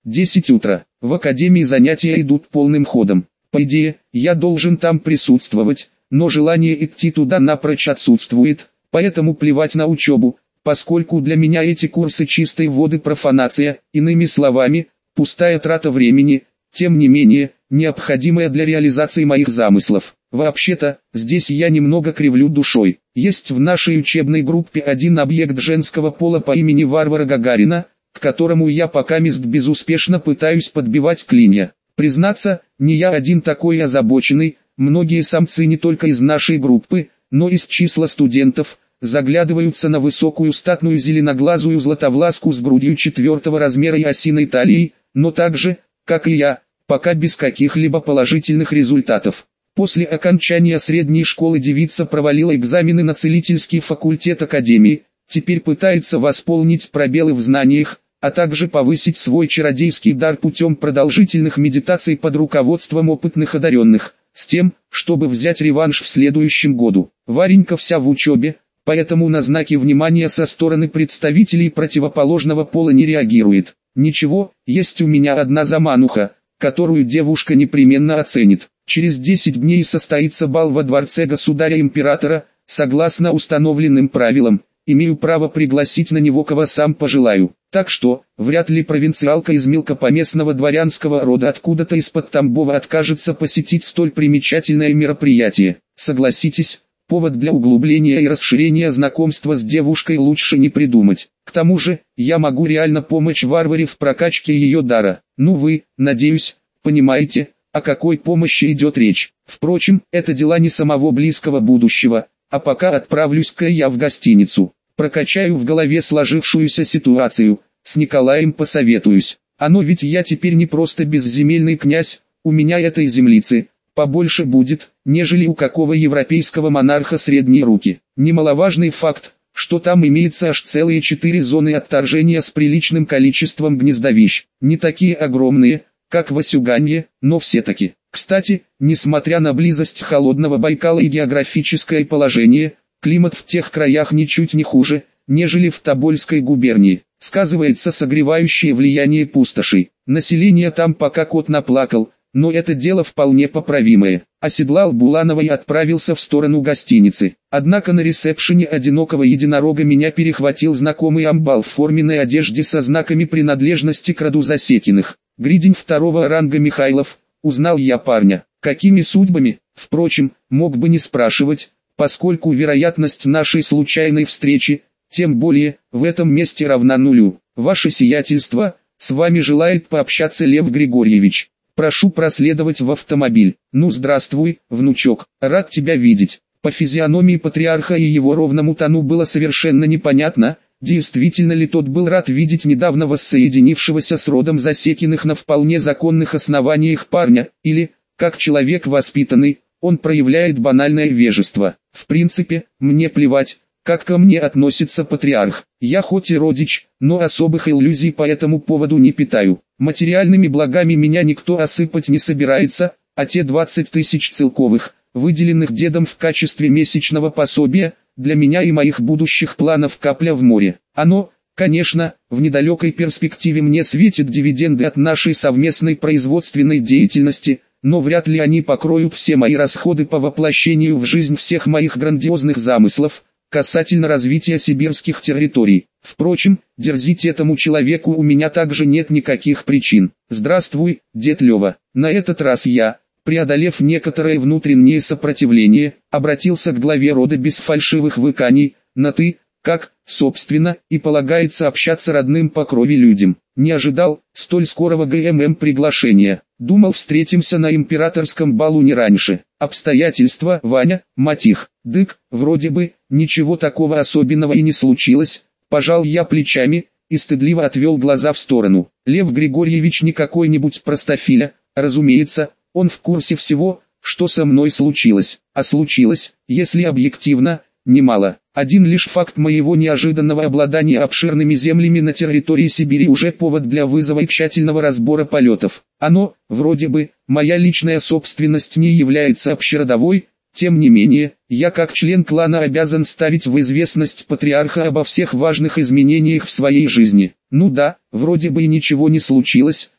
10 утра. В академии занятия идут полным ходом. По идее, я должен там присутствовать, но желание идти туда напрочь отсутствует, поэтому плевать на учебу, поскольку для меня эти курсы чистой воды профанация, иными словами, пустая трата времени, тем не менее, необходимая для реализации моих замыслов. Вообще-то, здесь я немного кривлю душой. Есть в нашей учебной группе один объект женского пола по имени Варвара Гагарина, к которому я покамест безуспешно пытаюсь подбивать клинья. Признаться, не я один такой озабоченный, многие самцы не только из нашей группы, но из числа студентов, заглядываются на высокую статную зеленоглазую златовласку с грудью 4-го размера и осиной талией, но так же, как и я, пока без каких-либо положительных результатов. После окончания средней школы девица провалила экзамены на целительский факультет академии, теперь пытается восполнить пробелы в знаниях, а также повысить свой чародейский дар путем продолжительных медитаций под руководством опытных одаренных, с тем, чтобы взять реванш в следующем году. Варенька вся в учебе, поэтому на знаки внимания со стороны представителей противоположного пола не реагирует. Ничего, есть у меня одна замануха, которую девушка непременно оценит. Через 10 дней состоится бал во дворце государя-императора, согласно установленным правилам, имею право пригласить на него кого сам пожелаю. Так что, вряд ли провинциалка из мелкопоместного дворянского рода откуда-то из-под Тамбова откажется посетить столь примечательное мероприятие. Согласитесь, повод для углубления и расширения знакомства с девушкой лучше не придумать. К тому же, я могу реально помочь Варваре в прокачке ее дара. Ну вы, надеюсь, понимаете, о какой помощи идет речь. Впрочем, это дела не самого близкого будущего, а пока отправлюсь-ка я в гостиницу. Прокачаю в голове сложившуюся ситуацию, с Николаем посоветуюсь. Оно ведь я теперь не просто безземельный князь, у меня этой землицы побольше будет, нежели у какого европейского монарха средние руки. Немаловажный факт, что там имеется аж целые 4 зоны отторжения с приличным количеством гнездовищ. Не такие огромные, как в Асюганье, но все-таки. Кстати, несмотря на близость холодного Байкала и географическое положение, климат в тех краях ничуть не хуже, нежели в Тобольской губернии. Сказывается согревающее влияние пустошей. Население там пока кот наплакал, но это дело вполне поправимое. Оседлал Буланова и отправился в сторону гостиницы. Однако на ресепшене одинокого единорога меня перехватил знакомый амбал в форменной одежде со знаками принадлежности к роду Засекиных. Гридень 2-го ранга Михайлов, узнал я парня. Какими судьбами, впрочем, мог бы не спрашивать, поскольку вероятность нашей случайной встречи, тем более, в этом месте равна нулю. Ваше сиятельство, с вами желает пообщаться Лев Григорьевич. Прошу проследовать в автомобиль. Ну здравствуй, внучок, рад тебя видеть. По физиономии патриарха и его ровному тону было совершенно непонятно, действительно ли тот был рад видеть недавно воссоединившегося с родом Засекиных на вполне законных основаниях парня, или, как человек воспитанный, он проявляет банальное вежество. В принципе, мне плевать, как ко мне относится патриарх. Я хоть и родич, но особых иллюзий по этому поводу не питаю. Материальными благами меня никто осыпать не собирается, а те 20 тысяч целковых, выделенных дедом в качестве месячного пособия, для меня и моих будущих планов капля в море. Оно, конечно, в недалекой перспективе мне светит дивиденды от нашей совместной производственной деятельности, но вряд ли они покроют все мои расходы по воплощению в жизнь всех моих грандиозных замыслов, касательно развития сибирских территорий. Впрочем, дерзить этому человеку у меня также нет никаких причин. Здравствуй, дед Лева. На этот раз я, преодолев некоторое внутреннее сопротивление, обратился к главе рода без фальшивых выканий, на «ты», как, собственно, и полагается общаться родным по крови людям. Не ожидал столь скорого приглашения. Думал, встретимся на императорском балу не раньше. Обстоятельства, Ваня, мать их. Дык, вроде бы, ничего такого особенного и не случилось. Пожал я плечами и стыдливо отвел глаза в сторону. Лев Григорьевич не какой-нибудь простофиля, разумеется, он в курсе всего, что со мной случилось. А случилось, если объективно, немало. Один лишь факт моего неожиданного обладания обширными землями на территории Сибири уже повод для вызова и тщательного разбора полетов. Оно, вроде бы, моя личная собственность не является общеродовой, тем не менее, я как член клана обязан ставить в известность патриарха обо всех важных изменениях в своей жизни. Ну да, вроде бы и ничего не случилось,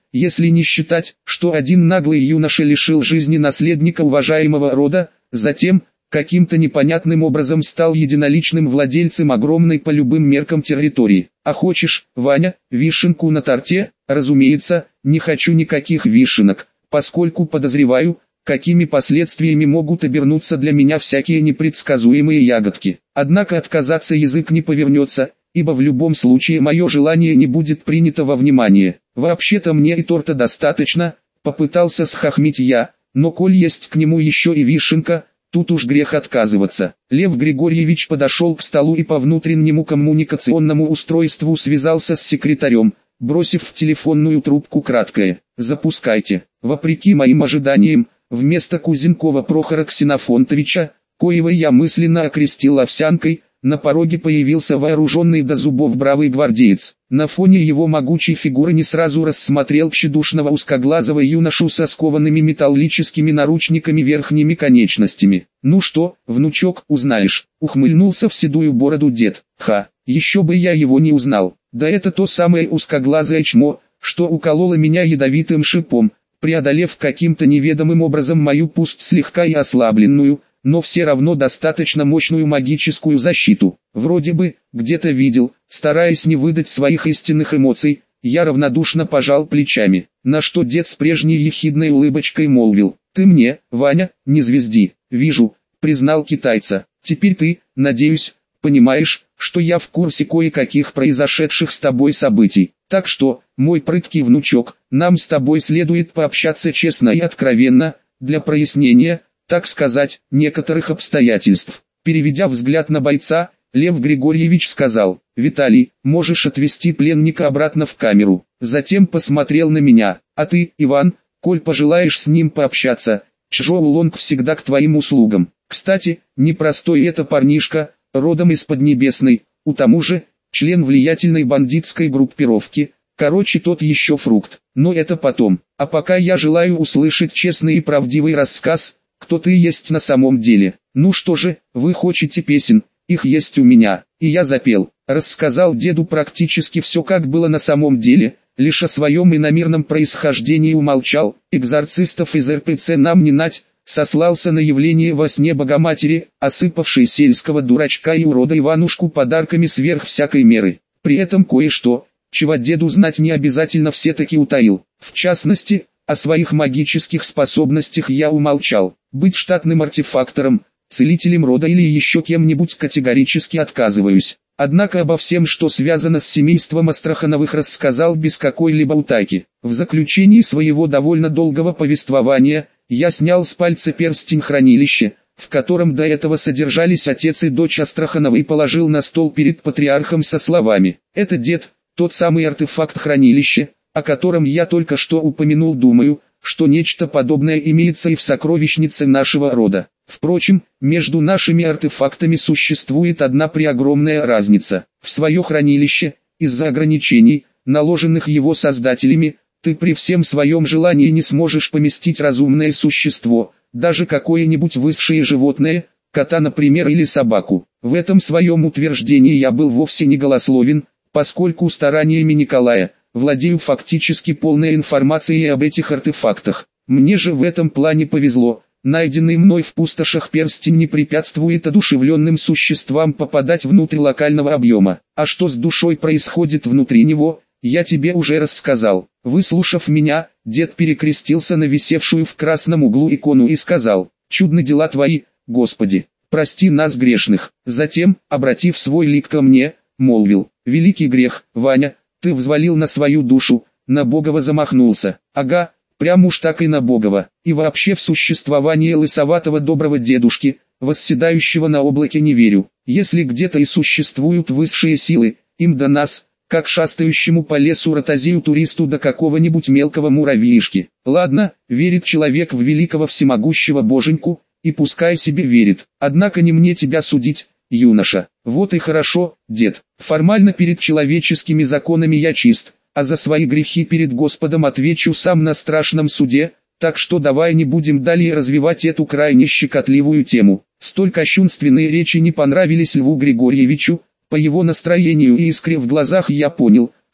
если не считать, что один наглый юноша лишил жизни наследника уважаемого рода, затем, каким-то непонятным образом стал единоличным владельцем огромной по любым меркам территории. А хочешь, Ваня, вишенку на торте? Разумеется, не хочу никаких вишенок, поскольку подозреваю, какими последствиями могут обернуться для меня всякие непредсказуемые ягодки. Однако отказаться язык не повернется, ибо в любом случае мое желание не будет принято во внимание. Вообще-то мне и торта достаточно, попытался схохмить я, но коль есть к нему еще и вишенка, тут уж грех отказываться. Лев Григорьевич подошел к столу и по внутреннему коммуникационному устройству связался с секретарем, бросив в телефонную трубку краткое: «Запускайте». Вопреки моим ожиданиям, вместо Кузенкова Прохора Ксенофонтовича, коего я мысленно окрестил овсянкой, на пороге появился вооруженный до зубов бравый гвардеец. На фоне его могучей фигуры не сразу рассмотрел тщедушного узкоглазого юношу со скованными металлическими наручниками верхними конечностями. «Ну что, внучок, узнаешь?» — ухмыльнулся в седую бороду дед. «Ха, еще бы я его не узнал. Да это то самое узкоглазое чмо, что укололо меня ядовитым шипом, преодолев каким-то неведомым образом мою пусть слегка и ослабленную, но все равно достаточно мощную магическую защиту. Вроде бы, где-то видел». Стараясь не выдать своих истинных эмоций, я равнодушно пожал плечами, на что дед с прежней ехидной улыбочкой молвил: «Ты мне, Ваня, не звезди». «Вижу», — признал китайца. «Теперь ты, надеюсь, понимаешь, что я в курсе кое-каких произошедших с тобой событий. Так что, мой прыткий внучок, нам с тобой следует пообщаться честно и откровенно, для прояснения, так сказать, некоторых обстоятельств». Переведя взгляд на бойца, Лев Григорьевич сказал: «Виталий, можешь отвезти пленника обратно в камеру». Затем посмотрел на меня: «А ты, Иван, коль пожелаешь с ним пообщаться, Чжоу Лонг всегда к твоим услугам. Кстати, непростой это парнишка, родом из Поднебесной, у тому же, член влиятельной бандитской группировки, короче тот еще фрукт. Но это потом. А пока я желаю услышать честный и правдивый рассказ, кто ты есть на самом деле. Ну что же, вы хотите песен? Их есть у меня». И я запел. Рассказал деду практически все, как было на самом деле, лишь о своем иномирном происхождении умолчал. Экзорцистов из РПЦ нам не нать, сослался на явление во сне Богоматери, осыпавшей сельского дурачка и урода Иванушку подарками сверх всякой меры. При этом кое-что, чего деду знать не обязательно, все-таки утаил. В частности, о своих магических способностях я умолчал. Быть штатным артефактором, целителем рода или еще кем-нибудь категорически отказываюсь. Однако обо всем, что связано с семейством Астрахановых, рассказал без какой-либо утайки. В заключении своего довольно долгого повествования, я снял с пальца перстень хранилища, в котором до этого содержались отец и дочь Астрахановы, и положил на стол перед патриархом со словами: «Это, дед, тот самый артефакт хранилища, о котором я только что упомянул. Думаю, что нечто подобное имеется и в сокровищнице нашего рода. Впрочем, между нашими артефактами существует одна преогромная разница. В свое хранилище, из-за ограничений, наложенных его создателями, ты при всем своем желании не сможешь поместить разумное существо, даже какое-нибудь высшее животное, кота, например, или собаку». В этом своем утверждении я был вовсе не голословен, поскольку стараниями Николая владею фактически полной информацией об этих артефактах. Мне же в этом плане повезло. Найденный мной в пустошах перстень не препятствует одушевленным существам попадать внутрь локального объема. А что с душой происходит внутри него, я тебе уже рассказал. Выслушав меня, дед перекрестился на висевшую в красном углу икону и сказал: «Чудны дела твои, Господи, прости нас грешных». Затем, обратив свой лик ко мне, молвил: «Великий грех, Ваня, ты взвалил на свою душу, на Богова замахнулся». Ага, прям уж так и на Богова. И вообще в существование лысоватого доброго дедушки, восседающего на облаке, не верю. Если где-то и существуют высшие силы, им до нас, как шастающему по лесу ротозею туристу до какого-нибудь мелкого муравьишки. Ладно, верит человек в великого всемогущего боженьку, и пускай себе верит. Однако не мне тебя судить, юноша. Вот и хорошо, дед. Формально перед человеческими законами я чист, а за свои грехи перед Господом отвечу сам на страшном суде, так что давай не будем далее развивать эту крайне щекотливую тему. Столь кощунственные речи не понравились Льву Григорьевичу. По его настроению и искре в глазах я понял,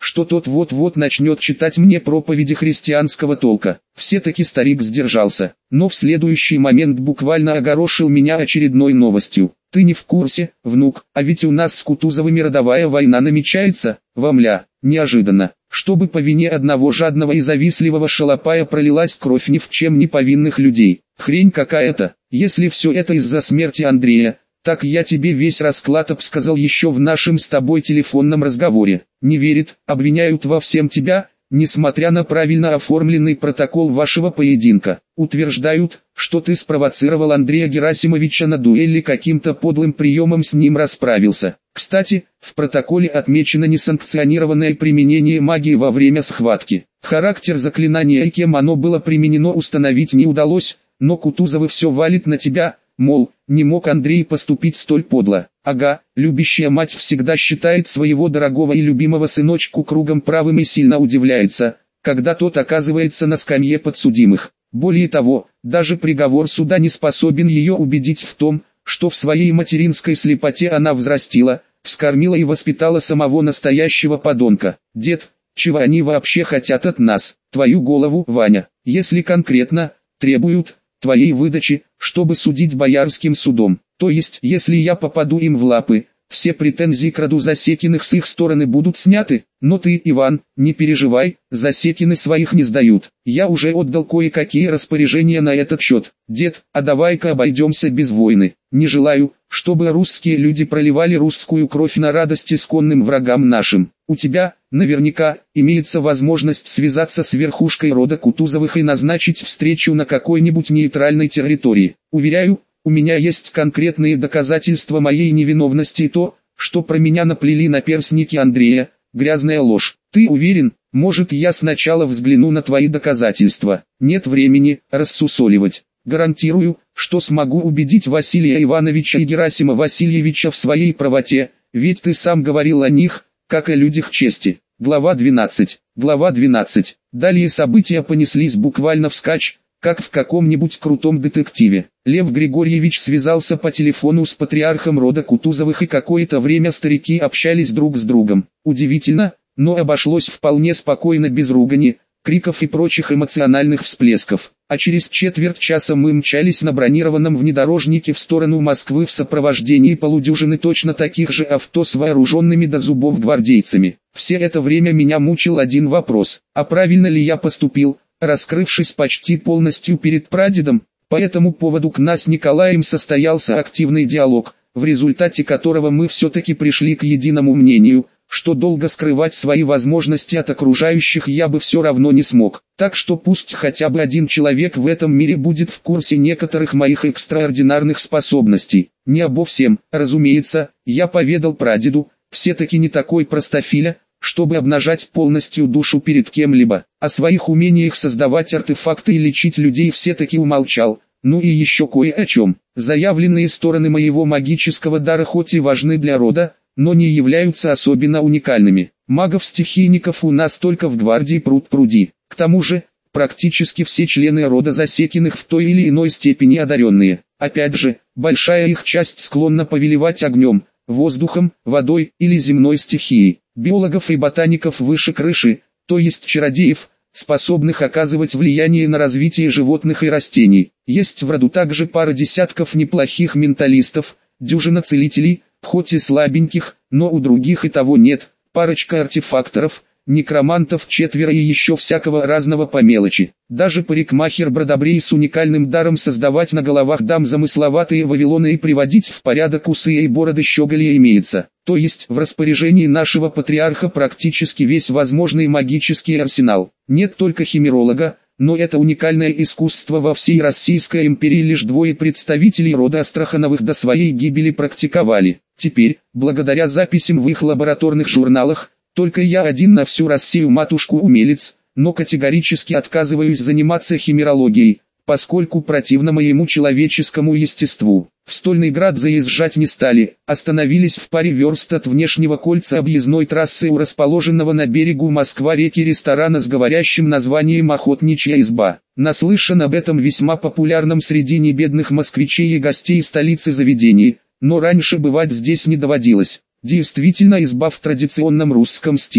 что тот вот-вот начнет читать мне проповеди христианского толка. Все-таки старик сдержался, но в следующий момент буквально огорошил меня очередной новостью. «Ты не в курсе, внук, а ведь у нас с Кутузовыми родовая война намечается, вамля». Неожиданно, чтобы по вине одного жадного и завистливого шалопая пролилась кровь ни в чем не повинных людей. Хрень какая-то. Если все это из-за смерти Андрея, так я тебе весь расклад обсказал еще в нашем с тобой телефонном разговоре. Не верит, обвиняют во всем тебя, несмотря на правильно оформленный протокол вашего поединка. Утверждают, что ты спровоцировал Андрея Герасимовича на дуэли, каким-то подлым приемом с ним расправился. Кстати, в протоколе отмечено несанкционированное применение магии во время схватки. Характер заклинания и кем оно было применено установить не удалось, но Кутузовы все валит на тебя, мол, не мог Андрей поступить столь подло. Ага, любящая мать всегда считает своего дорогого и любимого сыночку кругом правым и сильно удивляется, когда тот оказывается на скамье подсудимых. Более того, даже приговор суда не способен ее убедить в том, что в своей материнской слепоте она взрастила, вскормила и воспитала самого настоящего подонка. Дед, чего они вообще хотят от нас? Твою голову, Ваня, если конкретно, требуют твоей выдачи, чтобы судить боярским судом. То есть, если я попаду им в лапы, все претензии к роду Засекиных с их стороны будут сняты. Но ты, Иван, не переживай, Засекины своих не сдают. Я уже отдал кое-какие распоряжения на этот счет. Дед, а давай-ка обойдемся без войны. Не желаю, чтобы русские люди проливали русскую кровь на радость исконным врагам нашим. У тебя, наверняка, имеется возможность связаться с верхушкой рода Кутузовых и назначить встречу на какой-нибудь нейтральной территории. Уверяю, у меня есть конкретные доказательства моей невиновности и то, что про меня наплели наперстники Андрея, грязная ложь. Ты уверен? Может, я сначала взгляну на твои доказательства? Нет времени рассусоливать. Гарантирую, что смогу убедить Василия Ивановича и Герасима Васильевича в своей правоте, ведь ты сам говорил о них, как о людях чести. Глава 12. Глава 12. Далее события понеслись буквально вскачь, как в каком-нибудь крутом детективе. Лев Григорьевич связался по телефону с патриархом рода Кутузовых, и какое-то время старики общались друг с другом. Удивительно, но обошлось вполне спокойно, без ругани, криков и прочих эмоциональных всплесков. А через четверть часа мы мчались на бронированном внедорожнике в сторону Москвы в сопровождении полудюжины точно таких же авто с вооруженными до зубов гвардейцами. Все это время меня мучил один вопрос: а правильно ли я поступил, раскрывшись почти полностью перед прадедом? По этому поводу к нас с Николаем состоялся активный диалог, в результате которого мы все-таки пришли к единому мнению, что долго скрывать свои возможности от окружающих я бы все равно не смог. Так что пусть хотя бы один человек в этом мире будет в курсе некоторых моих экстраординарных способностей. Не обо всем, разумеется, я поведал прадеду, все-таки не такой простофиля, чтобы обнажать полностью душу перед кем-либо. О своих умениях создавать артефакты и лечить людей все-таки умолчал. Ну и еще кое о чем. Заявленные стороны моего магического дара хоть и важны для рода, но не являются особенно уникальными. Магов-стихийников у нас только в гвардии пруд-пруди. К тому же, практически все члены рода Засекиных в той или иной степени одаренные. Опять же, большая их часть склонна повелевать огнем, воздухом, водой или земной стихией. Биологов и ботаников выше крыши, то есть чародеев, способных оказывать влияние на развитие животных и растений. Есть в роду также пара десятков неплохих менталистов, дюжина целителей, хоть и слабеньких, но у других и того нет, парочка артефакторов, некромантов, четверо и еще всякого разного по мелочи. Даже парикмахер Бродобрей с уникальным даром создавать на головах дам замысловатые вавилоны и приводить в порядок усы и бороды щеголя имеется. То есть в распоряжении нашего патриарха практически весь возможный магический арсенал. Нет только химеролога, но это уникальное искусство во всей Российской империи лишь двое представителей рода Астрахановых до своей гибели практиковали. Теперь, благодаря записям в их лабораторных журналах, только я один на всю Россию матушку умелец, но категорически отказываюсь заниматься химерологией, поскольку противно моему человеческому естеству. В Стольный Град заезжать не стали, остановились в паре верст от внешнего кольца объездной трассы у расположенного на берегу Москва-реки ресторана с говорящим названием «Охотничья изба». Наслышан об этом весьма популярном среди небедных москвичей и гостей столицы заведении, но раньше бывать здесь не доводилось. Действительно изба в традиционном русском стиле.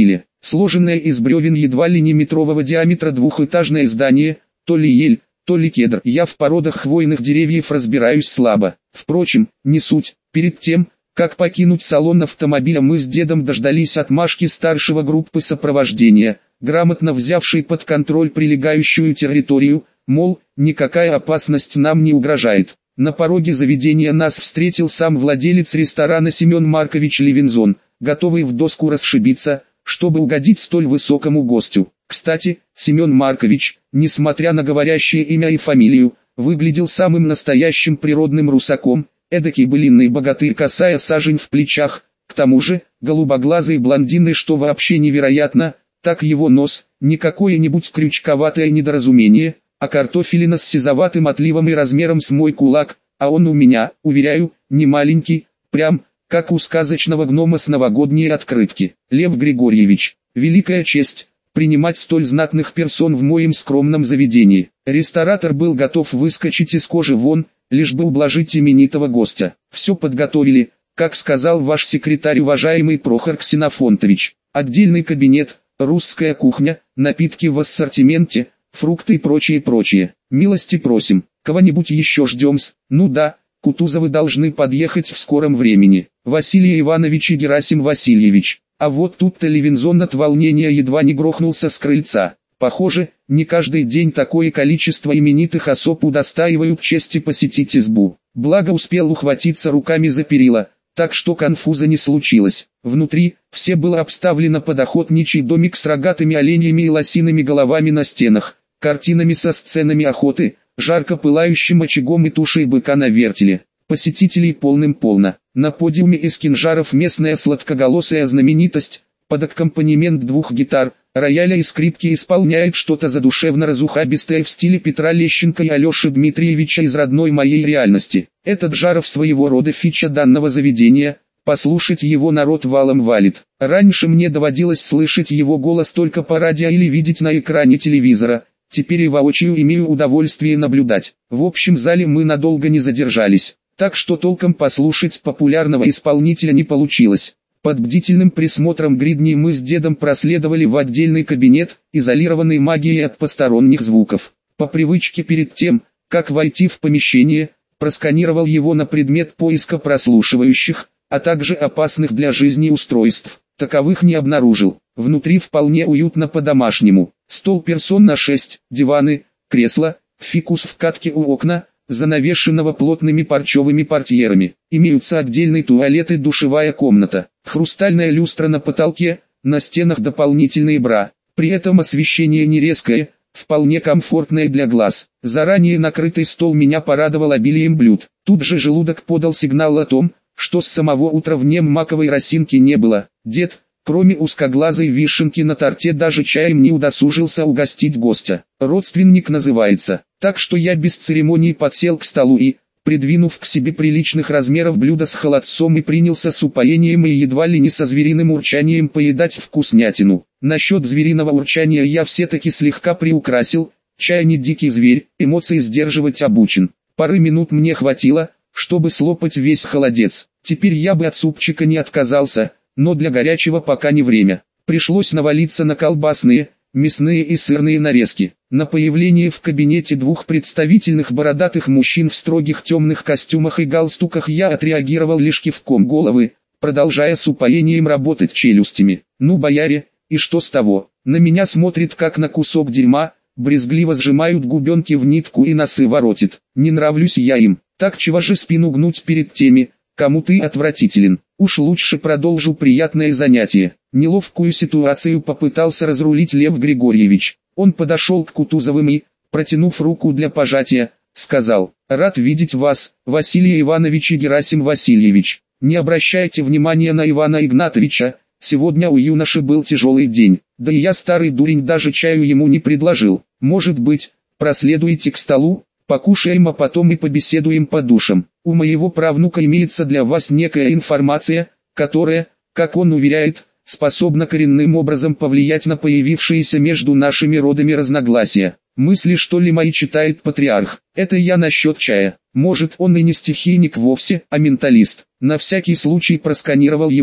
Сложенное из бревен едва ли не метрового диаметра двухэтажное здание, то ли ель, то ли кедр. Я в породах хвойных деревьев разбираюсь слабо. Впрочем, не суть. Перед тем, как покинуть салон автомобиля, мы с дедом дождались отмашки старшего группы сопровождения, грамотно взявшей под контроль прилегающую территорию, мол, никакая опасность нам не угрожает. На пороге заведения нас встретил сам владелец ресторана Семен Маркович Левинзон, готовый в доску расшибиться, чтобы угодить столь высокому гостю. Кстати, Семен Маркович, несмотря на говорящее имя и фамилию, выглядел самым настоящим природным русаком, эдакий былинный богатырь, косая сажень в плечах, к тому же, голубоглазый блондин, и что вообще невероятно, так его нос, не какое-нибудь крючковатое недоразумение, а картофелина с сизоватым отливом и размером с мой кулак, а он у меня, уверяю, не маленький, прям, как у сказочного гнома с новогодней открытки. Лев Григорьевич, великая честь принимать столь знатных персон в моем скромном заведении. Ресторатор был готов выскочить из кожи вон, лишь бы ублажить именитого гостя. Все подготовили, как сказал ваш секретарь, уважаемый Прохор Ксенофонтович. Отдельный кабинет, русская кухня, напитки в ассортименте, фрукты и прочее. Милости просим, кого-нибудь еще ждем-с? Ну да, Кутузовы должны подъехать в скором времени. Василий Иванович и Герасим Васильевич. А вот тут-то Левинзон от волнения едва не грохнулся с крыльца. Похоже, не каждый день такое количество именитых особ удостаивают чести посетить избу. Благо успел ухватиться руками за перила, так что конфуза не случилось. Внутри, все было обставлено под охотничий домик с рогатыми оленями и лосиными головами на стенах, картинами со сценами охоты, жарко пылающим очагом и тушей быка на вертеле. Посетителей полным-полно. На подиуме из кинжаров местная сладкоголосая знаменитость, под аккомпанемент двух гитар, рояля и скрипки исполняет что-то задушевно разухабистое в стиле Петра Лещенко и Алеши Дмитриевича из родной моей реальности. Этот Жаров своего рода фича данного заведения, послушать его народ валом валит. Раньше мне доводилось слышать его голос только по радио или видеть на экране телевизора, теперь и воочию имею удовольствие наблюдать. В общем зале мы надолго не задержались, так что толком послушать популярного исполнителя не получилось. Под бдительным присмотром гридней мы с дедом проследовали в отдельный кабинет, изолированный магией от посторонних звуков. По привычке перед тем, как войти в помещение, просканировал его на предмет поиска прослушивающих, а также опасных для жизни устройств. Таковых не обнаружил. Внутри вполне уютно по-домашнему. Стол персон на 6, диваны, кресла, фикус в катке у окна, занавешенного плотными парчевыми портьерами. Имеются отдельный туалет и душевая комната. Хрустальная люстра на потолке, на стенах дополнительные бра. При этом освещение не резкое, вполне комфортное для глаз. Заранее накрытый стол меня порадовал обилием блюд. Тут же желудок подал сигнал о том, что с самого утра в нем маковой росинки не было. Дед, кроме узкоглазой вишенки на торте, даже чаем не удосужился угостить гостя. Родственник называется. Так что я без церемоний подсел к столу и, придвинув к себе приличных размеров блюдо с холодцом, и принялся с упоением и едва ли не со звериным урчанием поедать вкуснятину. Насчет звериного урчания я все-таки слегка приукрасил, чай не дикий зверь, эмоции сдерживать обучен. Пары минут мне хватило, чтобы слопать весь холодец. Теперь я бы от супчика не отказался, но для горячего пока не время. Пришлось навалиться на колбасные, мясные и сырные нарезки. На появление в кабинете двух представительных бородатых мужчин в строгих темных костюмах и галстуках я отреагировал лишь кивком головы, продолжая с упоением работать челюстями. Ну, бояре, и что с того? На меня смотрит как на кусок дерьма, брезгливо сжимают губенки в нитку и носы воротит. Не нравлюсь я им, так чего же спину гнуть перед теми, кому ты отвратителен? Уж лучше продолжу приятное занятие. Неловкую ситуацию попытался разрулить Лев Григорьевич. Он подошел к Кутузовым и, протянув руку для пожатия, сказал: «Рад видеть вас, Василий Иванович и Герасим Васильевич. Не обращайте внимания на Ивана Игнатовича, сегодня у юноши был тяжелый день, да и я, старый дурень, даже чаю ему не предложил. Может быть, проследуете к столу, покушаем, а потом и побеседуем по душам. У моего правнука имеется для вас некая информация, которая, как он уверяет, способна коренным образом повлиять на появившиеся между нашими родами разногласия. Мысли, что ли, мои читает патриарх. Это я насчет чая. Может, он и не стихийник вовсе, а менталист». На всякий случай просканировал его,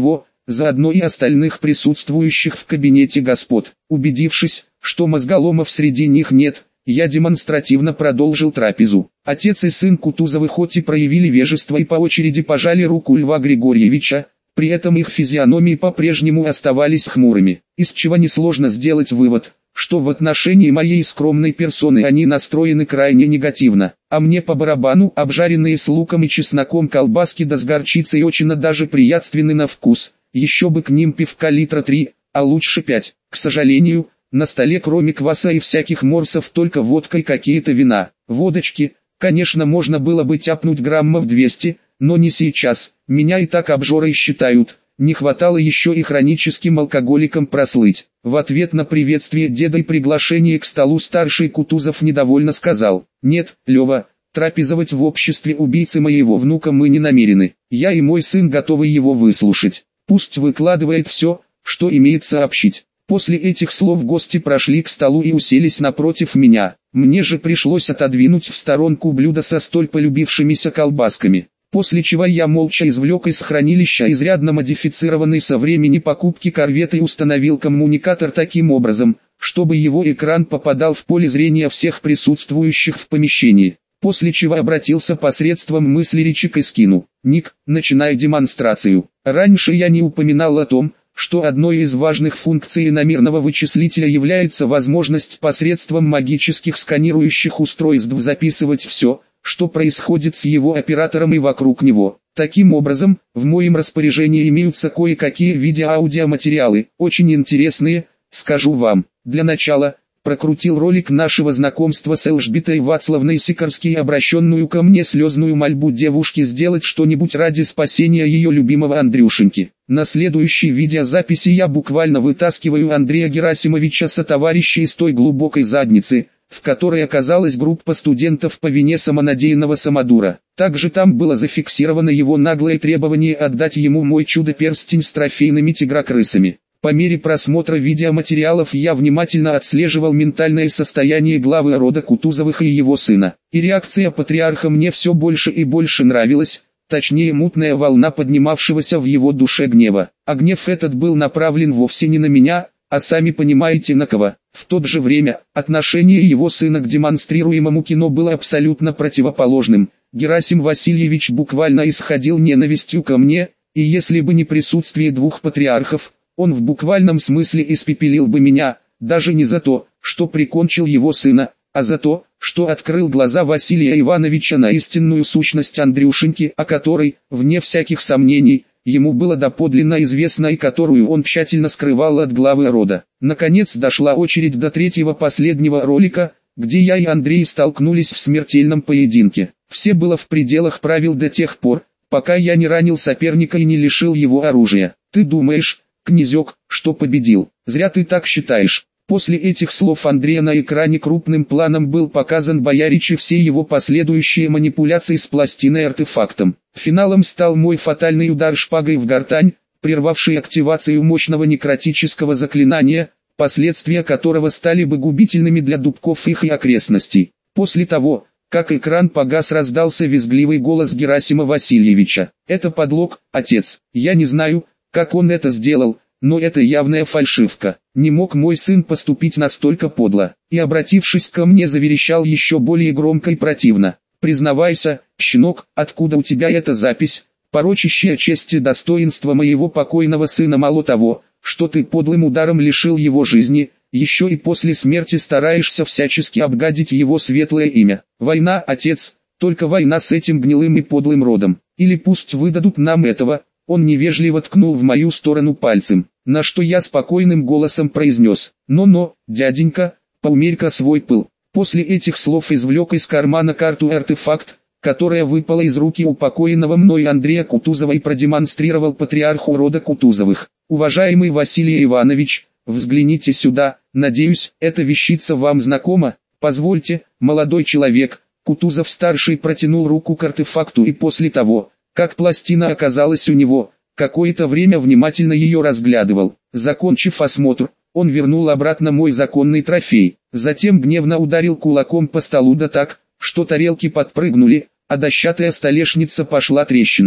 заодно и остальных присутствующих в кабинете господ. Убедившись, что мозголомов среди них нет, я демонстративно продолжил трапезу. Отец и сын Кутузовы хоть и проявили вежество и по очереди пожали руку Льва Григорьевича, при этом их физиономии по-прежнему оставались хмурыми, из чего несложно сделать вывод, что в отношении моей скромной персоны они настроены крайне негативно, а мне по барабану обжаренные с луком и чесноком колбаски да с горчицей очень даже приятственны на вкус, еще бы к ним пивка литра 3, а лучше 5. К сожалению, на столе кроме кваса и всяких морсов только водка и какие-то вина. Водочки, конечно, можно было бы тяпнуть граммов 200, но не сейчас, меня и так обжорой считают, не хватало еще и хроническим алкоголиком прослыть. В ответ на приветствие деда и приглашение к столу старший Кутузов недовольно сказал: «Нет, Лева, трапезовать в обществе убийцы моего внука мы не намерены, я и мой сын готовы его выслушать, пусть выкладывает все, что имеет сообщить». После этих слов гости прошли к столу и уселись напротив меня. Мне же пришлось отодвинуть в сторонку блюдо со столь полюбившимися колбасками. После чего я молча извлек из хранилища изрядно модифицированный со времени покупки корвет и установил коммуникатор таким образом, чтобы его экран попадал в поле зрения всех присутствующих в помещении. После чего обратился посредством мысли речи к Искину. «Ник, начинай демонстрацию. Раньше я не упоминал о том, что одной из важных функций иномерного вычислителя является возможность посредством магических сканирующих устройств записывать все, что происходит с его оператором и вокруг него. Таким образом, в моем распоряжении имеются кое-какие видео-аудиоматериалы, очень интересные, скажу вам. Для начала, прокрутил ролик нашего знакомства с Элжбитой Вацлавной Сикорской, обращенную ко мне слезную мольбу девушки сделать что-нибудь ради спасения ее любимого Андрюшеньки. На следующей видеозаписи я буквально вытаскиваю Андрея Герасимовича сотоварища из той глубокой задницы, в которой оказалась группа студентов по вине самонадеянного самодура. Также там было зафиксировано его наглое требование отдать ему мой чудо-перстень с трофейными тигрокрысами. По мере просмотра видеоматериалов я внимательно отслеживал ментальное состояние главы рода Кутузовых и его сына. И реакция патриарха мне все больше и больше нравилась, точнее мутная волна поднимавшегося в его душе гнева. А гнев этот был направлен вовсе не на меня, а сами понимаете на кого. В то же время, отношение его сына к демонстрируемому кино было абсолютно противоположным. Герасим Васильевич буквально исходил ненавистью ко мне, и если бы не присутствие двух патриархов, он в буквальном смысле испепелил бы меня, даже не за то, что прикончил его сына, а за то, что открыл глаза Василия Ивановича на истинную сущность Андрюшеньки, о которой, вне всяких сомнений, ему было доподлинно известно и которую он тщательно скрывал от главы рода. Наконец дошла очередь до третьего последнего ролика, где я и Андрей столкнулись в смертельном поединке. Все было в пределах правил до тех пор, пока я не ранил соперника и не лишил его оружия. «Ты думаешь, князек, что победил? Зря ты так считаешь». После этих слов Андрея на экране крупным планом был показан боярич и все его последующие манипуляции с пластиной-артефактом. Финалом стал мой фатальный удар шпагой в гортань, прервавший активацию мощного некротического заклинания, последствия которого стали бы губительными для Дубков их и окрестностей. После того, как экран погас, раздался визгливый голос Герасима Васильевича. «Это подлог, отец. Я не знаю, как он это сделал, но это явная фальшивка. Не мог мой сын поступить настолько подло». И, обратившись ко мне, заверещал еще более громко и противно: «Признавайся, щенок, откуда у тебя эта запись, порочащая честь и достоинство моего покойного сына? Мало того, что ты подлым ударом лишил его жизни, еще и после смерти стараешься всячески обгадить его светлое имя. Война, отец, только война с этим гнилым и подлым родом. Или пусть выдадут нам этого». Он невежливо ткнул в мою сторону пальцем, на что я спокойным голосом произнес: «Но-но, дяденька, поумерь-ка свой пыл». После этих слов извлек из кармана карту-артефакт, которая выпала из руки упокоенного мной Андрея Кутузова, и продемонстрировал патриарху рода Кутузовых. «Уважаемый Василий Иванович, взгляните сюда, надеюсь, эта вещица вам знакома? Позвольте, молодой человек». Кутузов-старший протянул руку к артефакту, и после того, как пластина оказалась у него, какое-то время внимательно ее разглядывал. Закончив осмотр, он вернул обратно мой законный трофей. Затем гневно ударил кулаком по столу да так, что тарелки подпрыгнули, а дощатая столешница пошла трещинами.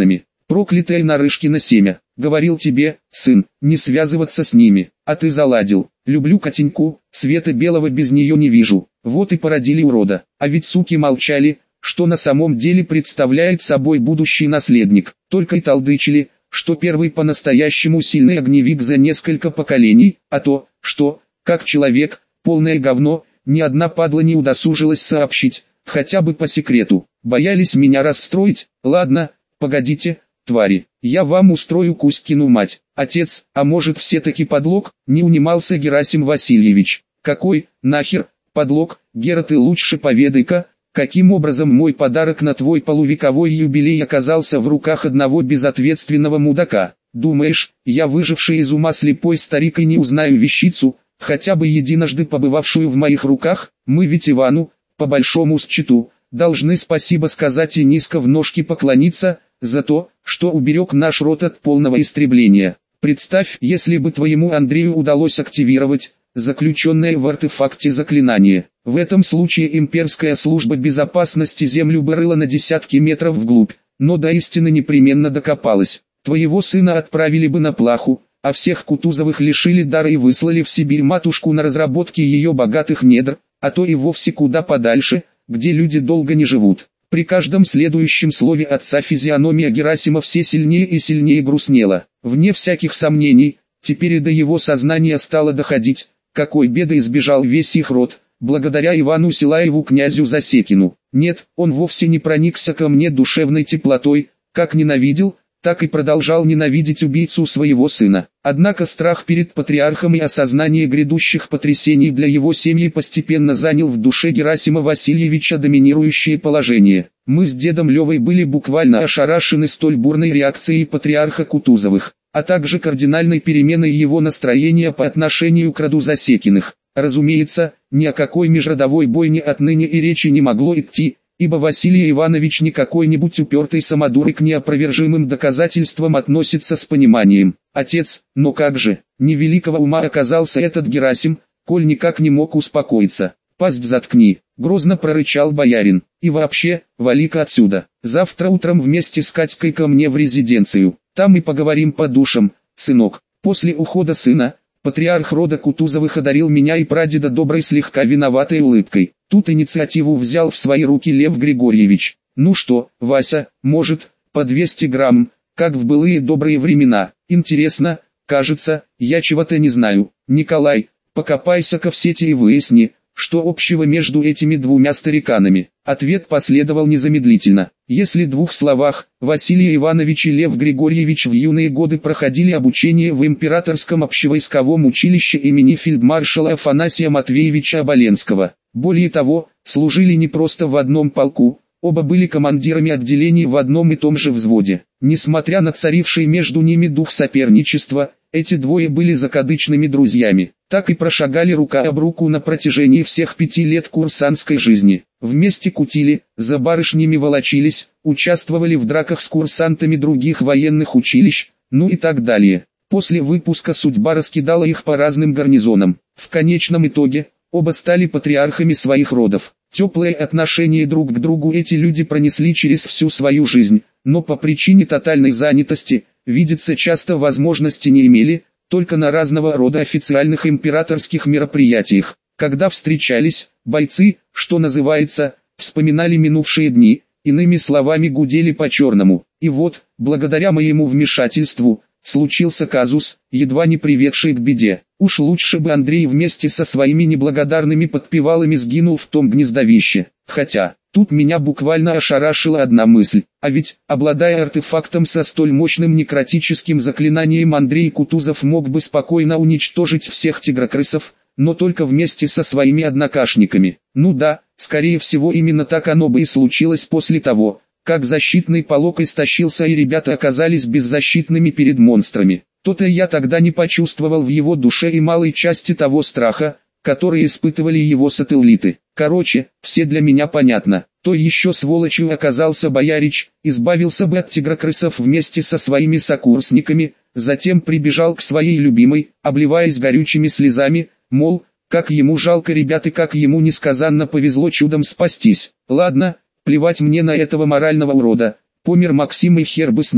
Проклятое Нарышкино семя. Говорил тебе, сын, не связываться с ними, а ты заладил. Люблю Катеньку, света белого без нее не вижу. Вот и породили урода. А ведь суки молчали, что на самом деле представляет собой будущий наследник. Только и толдычили, что первый по-настоящему сильный огневик за несколько поколений, а то, что, как человек, полное говно, ни одна падла не удосужилась сообщить, хотя бы по секрету. Боялись меня расстроить? Ладно, погодите, твари, я вам устрою Кузькину мать. Отец, а может все-таки подлог? Не унимался Герасим Васильевич. Какой, нахер, подлог? Гера, ты лучше поведай-ка, каким образом мой подарок на твой полувековой юбилей оказался в руках одного безответственного мудака? Думаешь, я выживший из ума слепой старик и не узнаю вещицу, хотя бы единожды побывавшую в моих руках? Мы ведь Ивану, по большому счету, должны спасибо сказать и низко в ножки поклониться, за то, что уберег наш род от полного истребления. Представь, если бы твоему Андрею удалось активировать заключенное в артефакте заклинание. В этом случае имперская служба безопасности землю бы рыла на десятки метров вглубь, но до истины непременно докопалась. Твоего сына отправили бы на плаху, а всех Кутузовых лишили дара и выслали в Сибирь матушку на разработки ее богатых недр, а то и вовсе куда подальше, где люди долго не живут. При каждом следующем слове отца физиономия Герасима все сильнее и сильнее грустнела. Вне всяких сомнений, теперь и до его сознания стало доходить, какой беды избежал весь их род, благодаря Ивану Силаеву князю Засекину. Нет, он вовсе не проникся ко мне душевной теплотой, как ненавидел, так и продолжал ненавидеть убийцу своего сына. Однако страх перед патриархом и осознание грядущих потрясений для его семьи постепенно занял в душе Герасима Васильевича доминирующее положение. Мы с дедом Левой были буквально ошарашены столь бурной реакцией патриарха Кутузовых, а также кардинальной переменой его настроения по отношению к роду Засекиных. Разумеется, ни о какой межродовой бойне отныне и речи не могло идти, ибо Василий Иванович не какой-нибудь упертый самодур и к неопровержимым доказательствам относится с пониманием. Отец, но как же, невеликого ума оказался этот Герасим, коль никак не мог успокоиться. Пасть заткни, грозно прорычал боярин, и вообще, вали-ка отсюда. Завтра утром вместе с Катькой ко мне в резиденцию, там и поговорим по душам, сынок. После ухода сына, патриарх рода Кутузовых одарил меня и прадеда доброй слегка виноватой улыбкой. Тут инициативу взял в свои руки Лев Григорьевич. Ну что, Вася, может, по 200 грамм, как в былые добрые времена. Интересно, кажется, я чего-то не знаю. Николай, покопайся-ка в сети и выясни, что общего между этими двумя стариканами. Ответ последовал незамедлительно. Если в двух словах, Василий Иванович и Лев Григорьевич в юные годы проходили обучение в императорском общевойсковом училище имени фельдмаршала Афанасия Матвеевича Оболенского. Более того, служили не просто в одном полку, оба были командирами отделений в одном и том же взводе. Несмотря на царивший между ними дух соперничества, эти двое были закадычными друзьями. Так и прошагали рука об руку на протяжении всех 5 лет курсантской жизни. Вместе кутили, за барышнями волочились, участвовали в драках с курсантами других военных училищ, ну и так далее. После выпуска судьба раскидала их по разным гарнизонам. В конечном итоге, оба стали патриархами своих родов. Теплые отношения друг к другу эти люди пронесли через всю свою жизнь, но по причине тотальной занятости, видеться часто возможности не имели, только на разного рода официальных императорских мероприятиях. Когда встречались, бойцы, что называется, вспоминали минувшие дни, иными словами гудели по-черному. И вот, благодаря моему вмешательству, случился казус, едва не приведший к беде. Уж лучше бы Андрей вместе со своими неблагодарными подпевалами сгинул в том гнездовище. Хотя, тут меня буквально ошарашила одна мысль. А ведь, обладая артефактом со столь мощным некротическим заклинанием, Андрей Кутузов мог бы спокойно уничтожить всех тигрокрысов, но только вместе со своими однокашниками. Ну да, скорее всего именно так оно бы и случилось после того, как защитный полог истощился и ребята оказались беззащитными перед монстрами. То-то я тогда не почувствовал в его душе и малой части того страха, который испытывали его сателлиты. Короче, все для меня понятно. То еще сволочью оказался боярич, избавился бы от тигрокрысов вместе со своими сокурсниками, затем прибежал к своей любимой, обливаясь горючими слезами, мол, как ему жалко ребят и как ему несказанно повезло чудом спастись. Ладно, плевать мне на этого морального урода, помер Максим и хер бы с ним.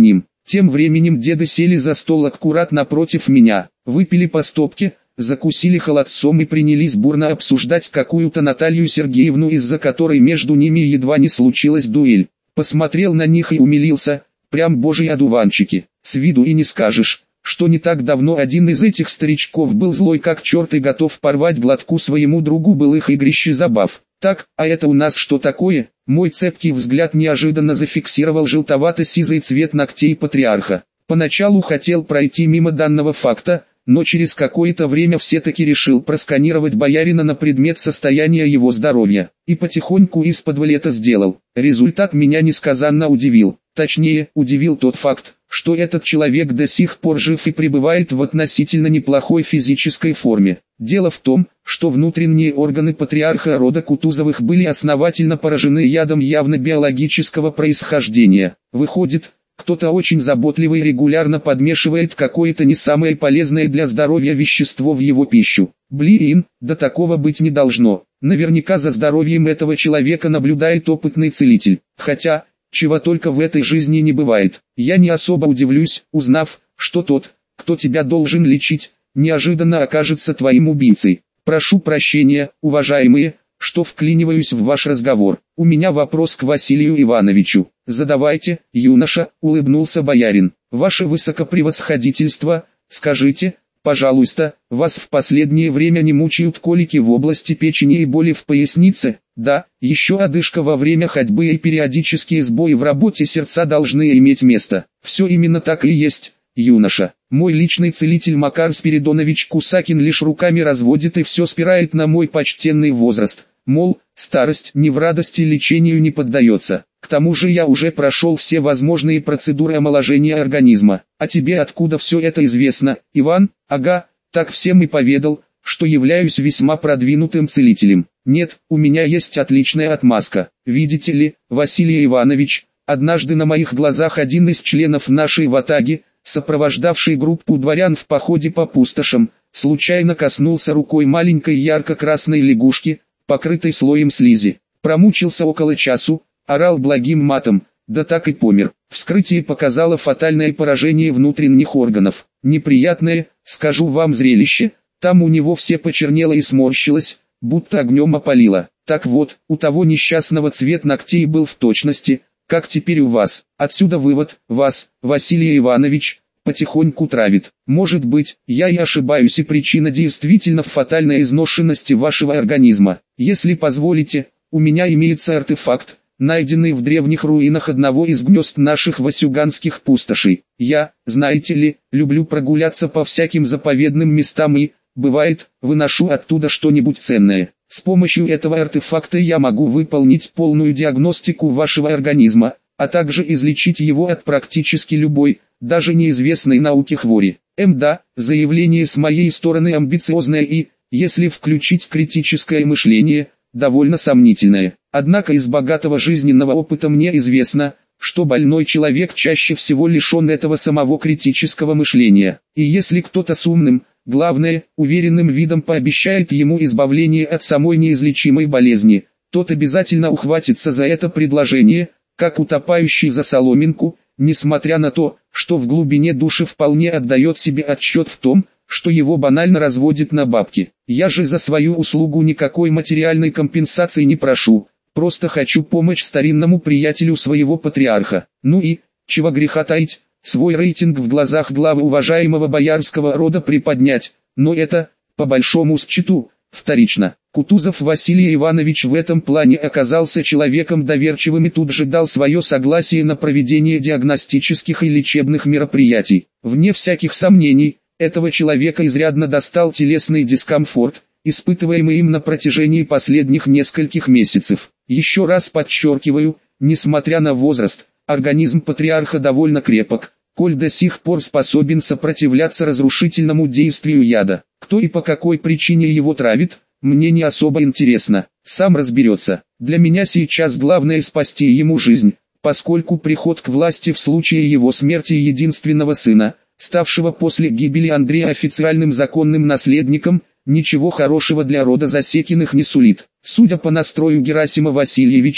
Тем временем деды сели за стол аккурат напротив меня, выпили по стопке, закусили холодцом и принялись бурно обсуждать какую-то Наталью Сергеевну, из-за которой между ними едва не случилась дуэль. Посмотрел на них и умилился, прям божьи одуванчики. С виду и не скажешь, что не так давно один из этих старичков был злой как черт и готов порвать глотку своему другу былых игрищ и забав. Так, а это у нас что такое? Мой цепкий взгляд неожиданно зафиксировал желтовато-сизый цвет ногтей патриарха. Поначалу хотел пройти мимо данного факта, но через какое-то время все-таки решил просканировать боярина на предмет состояния его здоровья. И потихоньку из-под это сделал. Результат меня несказанно удивил. Точнее, удивил тот факт, что этот человек до сих пор жив и пребывает в относительно неплохой физической форме. Дело в том, что внутренние органы патриарха рода Кутузовых были основательно поражены ядом явно биологического происхождения. Выходит, кто-то очень заботливый регулярно подмешивает какое-то не самое полезное для здоровья вещество в его пищу. Блин, да такого быть не должно. Наверняка за здоровьем этого человека наблюдает опытный целитель. Хотя, чего только в этой жизни не бывает. Я не особо удивлюсь, узнав, что тот, кто тебя должен лечить, неожиданно окажется твоим убийцей. Прошу прощения, уважаемые, что вклиниваюсь в ваш разговор. У меня вопрос к Василию Ивановичу. Задавайте, юноша, улыбнулся боярин. Ваше высокопревосходительство, скажите, пожалуйста, вас в последнее время не мучают колики в области печени и боли в пояснице? Да, еще одышка во время ходьбы и периодические сбои в работе сердца должны иметь место. Все именно так и есть, юноша. Мой личный целитель Макар Спиридонович Кусакин лишь руками разводит и все спирает на мой почтенный возраст. Мол, старость не в радости лечению не поддается. К тому же я уже прошел все возможные процедуры омоложения организма. А тебе откуда все это известно, Иван? Ага, так всем и поведал, что являюсь весьма продвинутым целителем. Нет, у меня есть отличная отмазка. Видите ли, Василий Иванович, однажды на моих глазах один из членов нашей ватаги, сопровождавший группу дворян в походе по пустошам, случайно коснулся рукой маленькой ярко-красной лягушки, покрытой слоем слизи. Промучился около часу, орал благим матом, да так и помер. Вскрытие показало фатальное поражение внутренних органов. Неприятное, скажу вам, зрелище. Там у него все почернело и сморщилось, будто огнем опалило. Так вот, у того несчастного цвет ногтей был в точности, как теперь у вас. Отсюда вывод: вас, Василий Иванович, потихоньку травит. Может быть, я и ошибаюсь, и причина действительно в фатальной изношенности вашего организма. Если позволите, у меня имеется артефакт, найденный в древних руинах одного из гнезд наших васюганских пустошей. Я, знаете ли, люблю прогуляться по всяким заповедным местам и, бывает, выношу оттуда что-нибудь ценное. С помощью этого артефакта я могу выполнить полную диагностику вашего организма, а также излечить его от практически любой, даже неизвестной науке хвори. Да, заявление с моей стороны амбициозное и, если включить критическое мышление, довольно сомнительное. Однако из богатого жизненного опыта мне известно, что больной человек чаще всего лишен этого самого критического мышления. И если кто-то с умным, главное, уверенным видом пообещает ему избавление от самой неизлечимой болезни, тот обязательно ухватится за это предложение, как утопающий за соломинку, несмотря на то, что в глубине души вполне отдает себе отчет в том, что его банально разводит на бабки. Я же за свою услугу никакой материальной компенсации не прошу, просто хочу помочь старинному приятелю своего патриарха. Ну и, чего греха таить, свой рейтинг в глазах главы уважаемого боярского рода приподнять, но это, по большому счету, вторично. Кутузов Василий Иванович в этом плане оказался человеком доверчивым и тут же дал свое согласие на проведение диагностических и лечебных мероприятий. Вне всяких сомнений, этого человека изрядно достал телесный дискомфорт, испытываемый им на протяжении последних нескольких месяцев. Еще раз подчеркиваю, несмотря на возраст, организм патриарха довольно крепок, коль до сих пор способен сопротивляться разрушительному действию яда. Кто и по какой причине его травит, мне не особо интересно, сам разберется. Для меня сейчас главное спасти ему жизнь, поскольку приход к власти в случае его смерти единственного сына, ставшего после гибели Андрея официальным законным наследником, ничего хорошего для рода Засекиных не сулит. Судя по настрою Герасима Васильевича,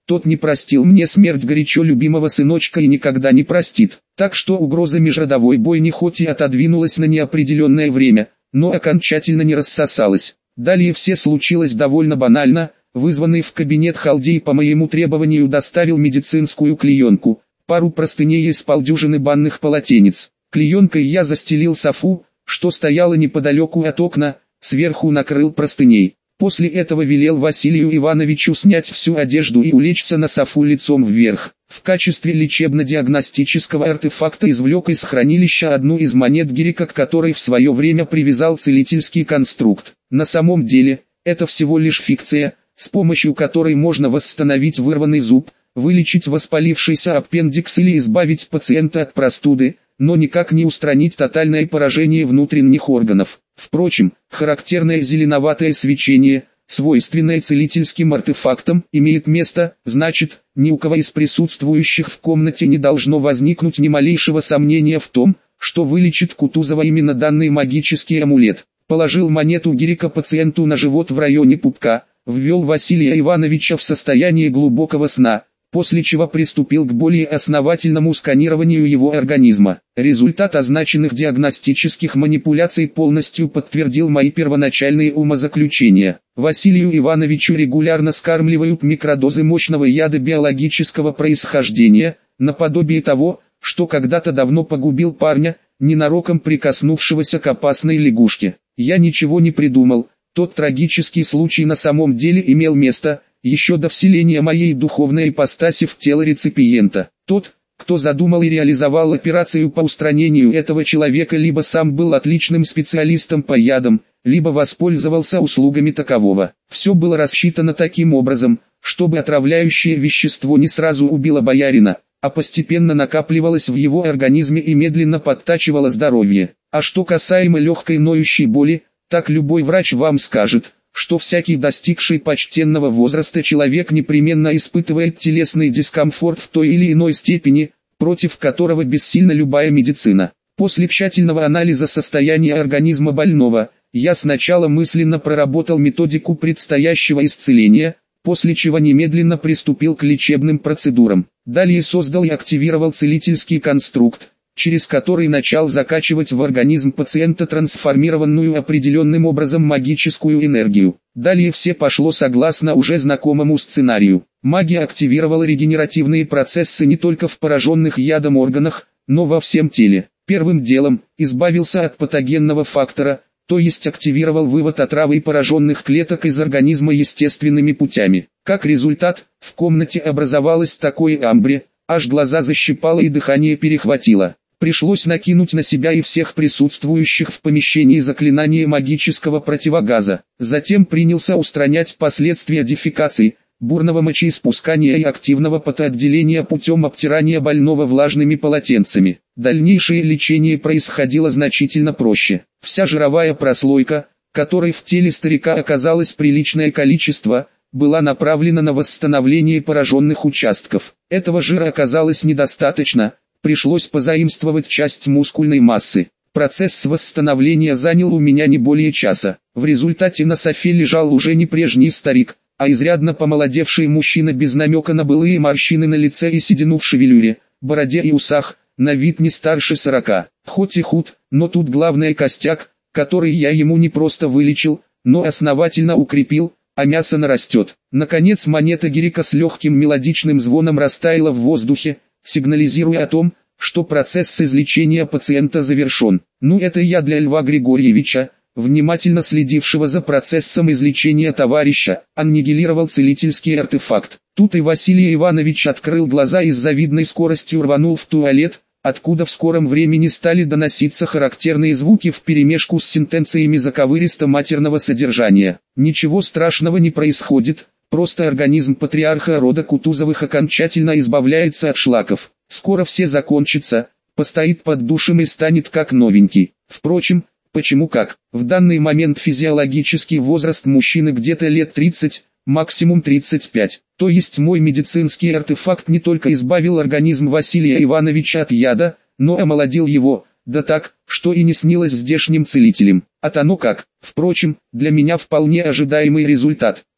тот не простил мне смерть горячо любимого сыночка и никогда не простит. Так что угроза межродовой бойни хоть и отодвинулась на неопределенное время, но окончательно не рассосалась. Далее все случилось довольно банально. Вызванный в кабинет халдей по моему требованию доставил медицинскую клеенку, пару простыней и с полдюжины банных полотенец. Клеенкой я застелил софу, что стояла неподалеку от окна, сверху накрыл простыней. После этого велел Василию Ивановичу снять всю одежду и улечься на софу лицом вверх. В качестве лечебно-диагностического артефакта извлек из хранилища одну из монет Гирика, к которой в свое время привязал целительский конструкт. На самом деле, это всего лишь фикция, с помощью которой можно восстановить вырванный зуб, вылечить воспалившийся аппендикс или избавить пациента от простуды, но никак не устранить тотальное поражение внутренних органов. Впрочем, характерное зеленоватое свечение, свойственное целительским артефактам, имеет место, значит, ни у кого из присутствующих в комнате не должно возникнуть ни малейшего сомнения в том, что вылечит Кутузова именно данный магический амулет. Положил монету Гирика пациенту на живот в районе пупка, ввел Василия Ивановича в состояние глубокого сна, после чего приступил к более основательному сканированию его организма. Результат означенных диагностических манипуляций полностью подтвердил мои первоначальные умозаключения. Василию Ивановичу регулярно скармливают микродозы мощного яда биологического происхождения, наподобие того, что когда-то давно погубил парня, ненароком прикоснувшегося к опасной лягушке. Я ничего не придумал. Тот трагический случай на самом деле имел место, еще до вселения моей духовной ипостаси в тело реципиента. Тот, кто задумал и реализовал операцию по устранению этого человека, либо сам был отличным специалистом по ядам, либо воспользовался услугами такового. Все было рассчитано таким образом, чтобы отравляющее вещество не сразу убило боярина, а постепенно накапливалось в его организме и медленно подтачивало здоровье. А что касаемо легкой ноющей боли, так любой врач вам скажет, что всякий достигший почтенного возраста человек непременно испытывает телесный дискомфорт в той или иной степени, против которого бессильна любая медицина. После тщательного анализа состояния организма больного, я сначала мысленно проработал методику предстоящего исцеления, после чего немедленно приступил к лечебным процедурам. Далее создал и активировал целительский конструкт, через который начал закачивать в организм пациента трансформированную определенным образом магическую энергию. Далее все пошло согласно уже знакомому сценарию. Магия активировала регенеративные процессы не только в пораженных ядом органах, но во всем теле. Первым делом избавился от патогенного фактора, то есть активировал вывод отравы и пораженных клеток из организма естественными путями. Как результат, в комнате образовалось такое амбре, аж глаза защипало и дыхание перехватило. Пришлось накинуть на себя и всех присутствующих в помещении заклинание магического противогаза. Затем принялся устранять последствия дефекации, бурного мочеиспускания и активного потоотделения путем обтирания больного влажными полотенцами. Дальнейшее лечение происходило значительно проще. Вся жировая прослойка, которой в теле старика оказалось приличное количество, была направлена на восстановление пораженных участков. Этого жира оказалось недостаточно, пришлось позаимствовать часть мускульной массы. Процесс восстановления занял у меня не более часа. В результате на софе лежал уже не прежний старик, а изрядно помолодевший мужчина без намека на былые морщины на лице и седину в шевелюре, бороде и усах, на вид не старше 40. Хоть и худ, но тут главный костяк, который я ему не просто вылечил, но основательно укрепил, а мясо нарастет. Наконец монета Гирика с легким мелодичным звоном растаяла в воздухе, сигнализируя о том, что процесс излечения пациента завершен. Ну это я для Льва Григорьевича, внимательно следившего за процессом излечения товарища, аннигилировал целительский артефакт. Тут и Василий Иванович открыл глаза и с завидной скоростью рванул в туалет, откуда в скором времени стали доноситься характерные звуки вперемешку с сентенциями заковыристо-матерного содержания. Ничего страшного не происходит, просто организм патриарха рода Кутузовых окончательно избавляется от шлаков. Скоро все закончится, постоит под душем и станет как новенький. Впрочем, почему как? В данный момент физиологический возраст мужчины где-то лет 30, максимум 35. То есть мой медицинский артефакт не только избавил организм Василия Ивановича от яда, но омолодил его, да так, что и не снилось здешним целителям. А оно как? Впрочем, для меня вполне ожидаемый результат.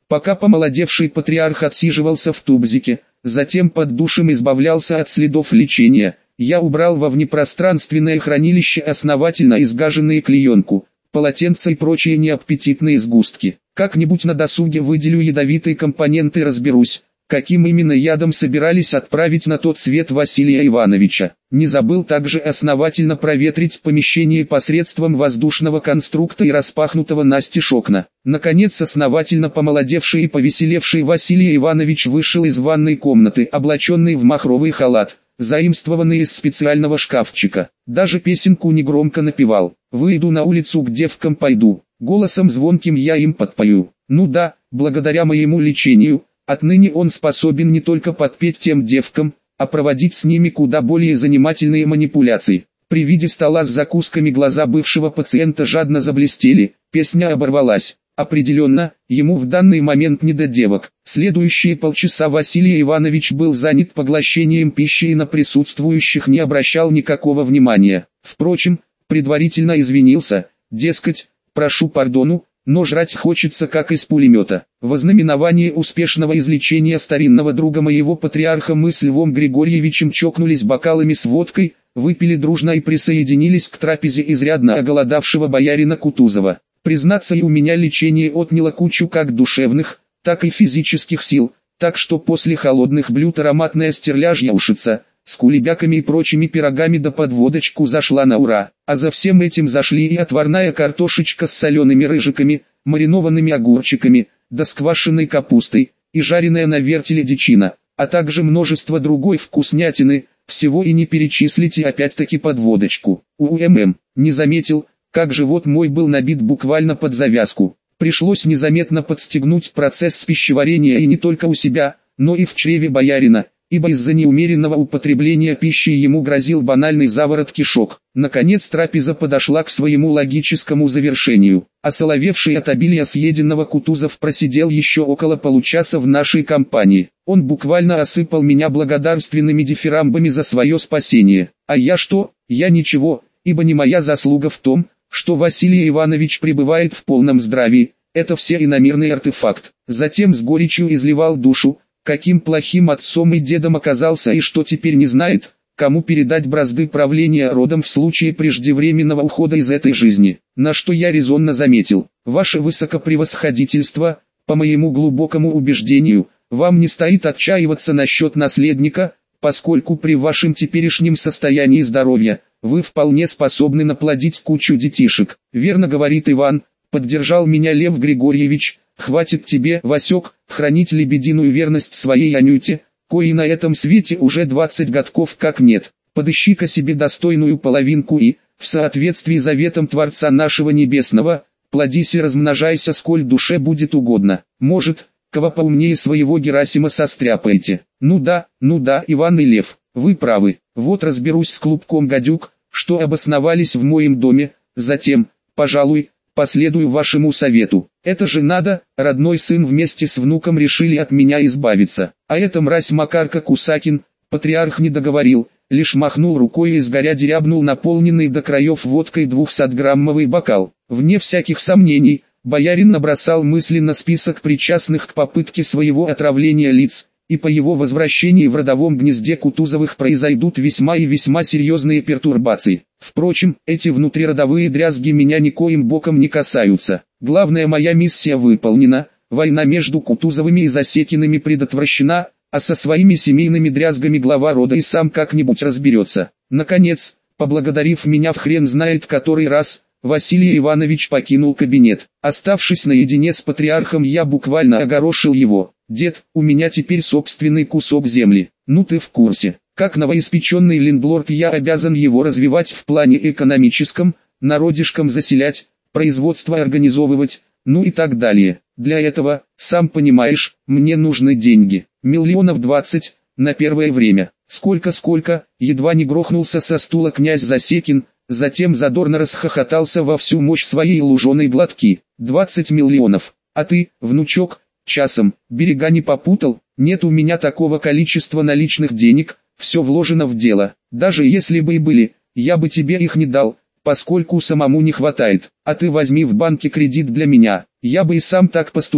Пока помолодевший патриарх отсиживался в тубзике, затем под душем избавлялся от следов лечения, я убрал во внепространственное хранилище основательно изгаженные клеенку, полотенца и прочие неаппетитные сгустки. Как-нибудь на досуге выделю ядовитые компоненты и разберусь, каким именно ядом собирались отправить на тот свет Василия Ивановича. Не забыл также основательно проветрить помещение посредством воздушного конструкта и распахнутого настежь окна. Наконец основательно помолодевший и повеселевший Василий Иванович вышел из ванной комнаты, облаченный в махровый халат, заимствованный из специального шкафчика. Даже песенку негромко напевал. «Выйду на улицу, к девкам пойду, голосом звонким я им подпою». Ну да, благодаря моему лечению, отныне он способен не только подпеть тем девкам, а проводить с ними куда более занимательные манипуляции. При виде стола с закусками глаза бывшего пациента жадно заблестели, песня оборвалась. Определенно, ему в данный момент не до девок. Следующие полчаса Василий Иванович был занят поглощением пищи и на присутствующих не обращал никакого внимания. Впрочем, предварительно извинился, дескать, прошу пардону, но жрать хочется как из пулемета. Во знаменование успешного излечения старинного друга моего патриарха мы с Львом Григорьевичем чокнулись бокалами с водкой, выпили дружно и присоединились к трапезе изрядно оголодавшего боярина Кутузова. Признаться, и у меня лечение отняло кучу как душевных, так и физических сил, так что после холодных блюд ароматная стерляжья ушица, с кулебяками и прочими пирогами да под водочку зашла на ура. А за всем этим зашли и отварная картошечка с солеными рыжиками, маринованными огурчиками, да с квашеной капустой, и жареная на вертеле дичина, а также множество другой вкуснятины, всего и не перечислить, и опять-таки под водочку. Не заметил, как живот мой был набит буквально под завязку. Пришлось незаметно подстегнуть процесс пищеварения и не только у себя, но и в чреве боярина, ибо из-за неумеренного употребления пищи ему грозил банальный заворот кишок. Наконец трапеза подошла к своему логическому завершению. Осоловевший от обилия съеденного Кутузов просидел еще около получаса в нашей компании. Он буквально осыпал меня благодарственными дифирамбами за свое спасение. А я что? Я ничего, ибо не моя заслуга в том, что Василий Иванович пребывает в полном здравии. Это все иномирный артефакт. Затем с горечью изливал душу, каким плохим отцом и дедом оказался и что теперь не знает, кому передать бразды правления родом в случае преждевременного ухода из этой жизни. На что я резонно заметил: ваше высокопревосходительство, по моему глубокому убеждению, вам не стоит отчаиваться насчет наследника, поскольку при вашем теперешнем состоянии здоровья, вы вполне способны наплодить кучу детишек. Верно говорит Иван, поддержал меня Лев Григорьевич. Хватит тебе, Васек, хранить лебединую верность своей Анюте, коей на этом свете уже 20 годков как нет. Подыщи-ка себе достойную половинку и, в соответствии с заветом Творца нашего Небесного, плодись и размножайся, сколь душе будет угодно. Может, кого поумнее своего Герасима состряпаете. Ну да, Иван и Лев, вы правы. Вот разберусь с клубком гадюк, что обосновались в моем доме, затем, пожалуй, последую вашему совету. Это же надо, родной сын вместе с внуком решили от меня избавиться. А эта мразь Макарка Кусакин, патриарх не договорил, лишь махнул рукой и сгоря дерябнул наполненный до краев водкой 200-граммовый бокал. Вне всяких сомнений, боярин набросал мысленно список причастных к попытке своего отравления лиц, и по его возвращении в родовом гнезде Кутузовых произойдут весьма и весьма серьезные пертурбации. Впрочем, эти внутриродовые дрязги меня никоим боком не касаются. Главная моя миссия выполнена, война между Кутузовыми и Засекиными предотвращена, а со своими семейными дрязгами глава рода и сам как-нибудь разберется. Наконец, поблагодарив меня в хрен знает который раз, Василий Иванович покинул кабинет. Оставшись наедине с патриархом, я буквально огорошил его. «Дед, у меня теперь собственный кусок земли. Ну ты в курсе. Как новоиспеченный лендлорд я обязан его развивать в плане экономическом, народишком заселять, производство организовывать, ну и так далее. Для этого, сам понимаешь, мне нужны деньги. 20 миллионов на первое время». Сколько, едва не грохнулся со стула князь Засекин, затем задорно расхохотался во всю мощь своей луженой глотки. 20 миллионов. А ты, внучок, часом, берега не попутал? Нет у меня такого количества наличных денег, все вложено в дело. Даже если бы и были, я бы тебе их не дал, поскольку самому не хватает. А ты возьми в банке кредит для меня. Я бы и сам так поступил,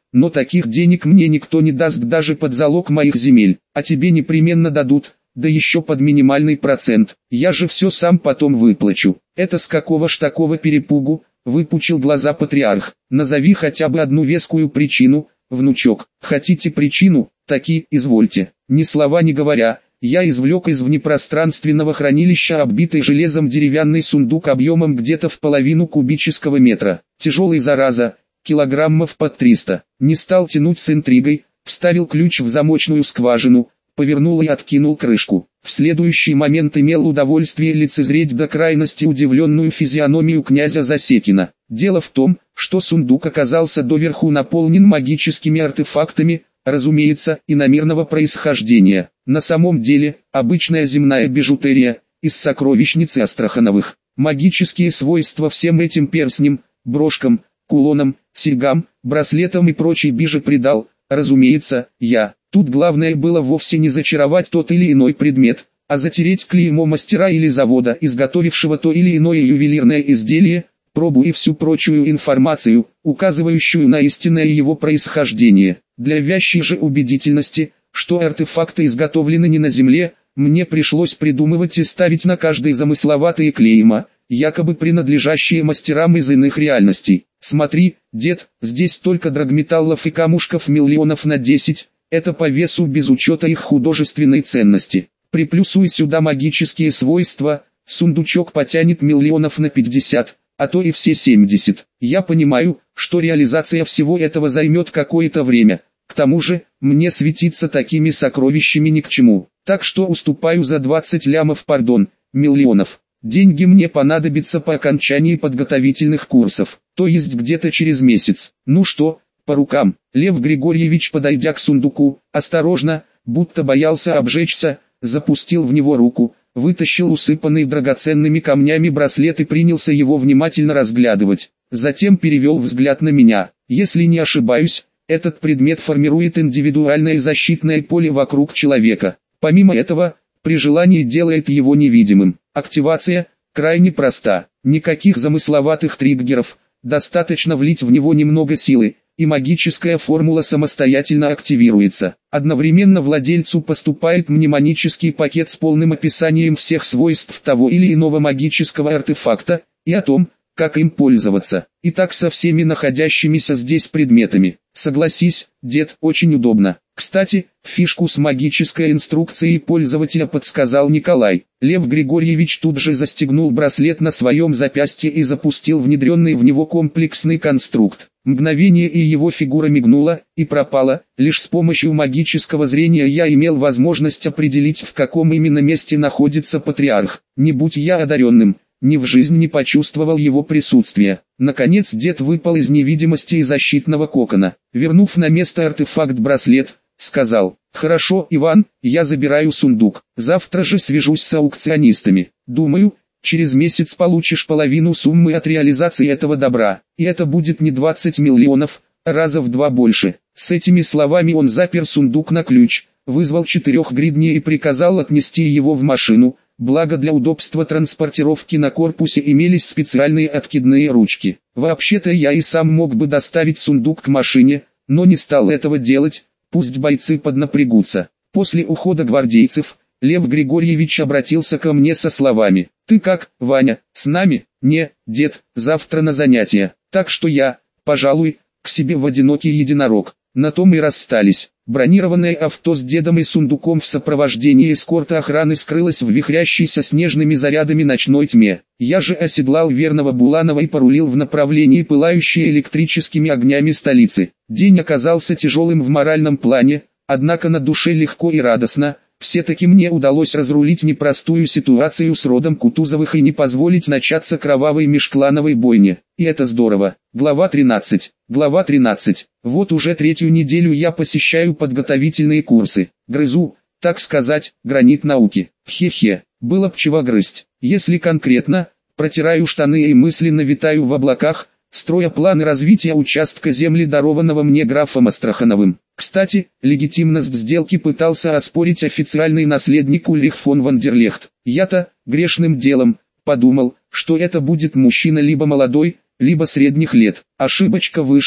но таких денег мне никто не даст даже под залог моих земель, а тебе непременно дадут, да еще под минимальный процент. Я же все сам потом выплачу. Это с какого ж такого перепугу? Выпучил глаза патриарх. Назови хотя бы одну вескую причину, внучок. Хотите причину? Таки, извольте. Ни слова не говоря, я извлек из внепространственного хранилища оббитый железом деревянный сундук объемом где-то в половину кубического метра. Тяжелый зараза, килограммов под 300. Не стал тянуть с интригой, вставил ключ в замочную скважину, повернул и откинул крышку. В следующий момент имел удовольствие лицезреть до крайности удивленную физиономию князя Засекина. Дело в том, что сундук оказался доверху наполнен магическими артефактами, разумеется, иномирного происхождения. На самом деле, обычная земная бижутерия, из сокровищницы Астрахановых. Магические свойства всем этим перстням, брошкам, кулонам, серьгам, браслетам и прочей бижи придал, разумеется, я. Тут главное было вовсе не зачаровать тот или иной предмет, а затереть клеймо мастера или завода, изготовившего то или иное ювелирное изделие, пробу и всю прочую информацию, указывающую на истинное его происхождение. Для вящей же убедительности, что артефакты изготовлены не на земле, мне пришлось придумывать и ставить на каждый замысловатые клейма, якобы принадлежащие мастерам из иных реальностей. Смотри, дед, здесь только драгметаллов и камушков миллионов на 10, это по весу без учета их художественной ценности. Приплюсуй сюда магические свойства, сундучок потянет миллионов на 50, а то и все 70. Я понимаю, что реализация всего этого займет какое-то время. К тому же, мне светиться такими сокровищами ни к чему. Так что уступаю за 20 лямов, миллионов. Деньги мне понадобятся по окончании подготовительных курсов, то есть где-то через месяц. Ну что, по рукам. Лев Григорьевич, подойдя к сундуку, осторожно, будто боялся обжечься, запустил в него руку, вытащил усыпанный драгоценными камнями браслет и принялся его внимательно разглядывать. Затем перевел взгляд на меня. Если не ошибаюсь, этот предмет формирует индивидуальное защитное поле вокруг человека. Помимо этого, при желании делает его невидимым. Активация крайне проста. Никаких замысловатых триггеров, достаточно влить в него немного силы, и магическая формула самостоятельно активируется. Одновременно владельцу поступает мнемонический пакет с полным описанием всех свойств того или иного магического артефакта, и о том, как им пользоваться. И так со всеми находящимися здесь предметами. Согласись, дед, очень удобно. Кстати, фишку с магической инструкцией пользователя подсказал Николай. Лев Григорьевич тут же застегнул браслет на своем запястье и запустил внедренный в него комплексный конструкт. Мгновение и его фигура мигнула и пропала. Лишь с помощью магического зрения я имел возможность определить, в каком именно месте находится патриарх. Не будь я одаренным, ни в жизнь не почувствовал его присутствия. Наконец дед выпал из невидимости и защитного кокона. Вернув на место артефакт-браслет, сказал: «Хорошо, Иван, я забираю сундук. Завтра же свяжусь с аукционистами. Думаю, через месяц получишь половину суммы от реализации этого добра. И это будет не 20 миллионов, а раза в 2 больше». С этими словами он запер сундук на ключ, вызвал 4 гридней и приказал отнести его в машину. Благо для удобства транспортировки на корпусе имелись специальные откидные ручки. Вообще-то я и сам мог бы доставить сундук к машине, но не стал этого делать, пусть бойцы поднапрягутся. После ухода гвардейцев, Лев Григорьевич обратился ко мне со словами: «Ты как, Ваня, с нами?» «Не, дед, завтра на занятия, так что я, пожалуй, к себе в одинокий единорог». На том и расстались. Бронированное авто с дедом и сундуком в сопровождении эскорта охраны скрылось в вихрящейся снежными зарядами ночной тьме. Я же оседлал верного Буланова и порулил в направлении пылающей электрическими огнями столицы. День оказался тяжелым в моральном плане, однако на душе легко и радостно. Все-таки мне удалось разрулить непростую ситуацию с родом Кутузовых и не позволить начаться кровавой межклановой бойне. И это здорово. Глава 13. Глава 13. Вот уже 3-ю неделю я посещаю подготовительные курсы. Грызу, так сказать, гранит науки. Хе-хе, было б чего грызть. Если конкретно, протираю штаны и мысленно витаю в облаках, строя планы развития участка земли, дарованного мне графом Астрахановым. Кстати, легитимность сделки пытался оспорить официальный наследник Ульрих фон Вандерлехт. Я-то, грешным делом, подумал, что это будет мужчина либо молодой, либо средних лет. Ошибочка вышла,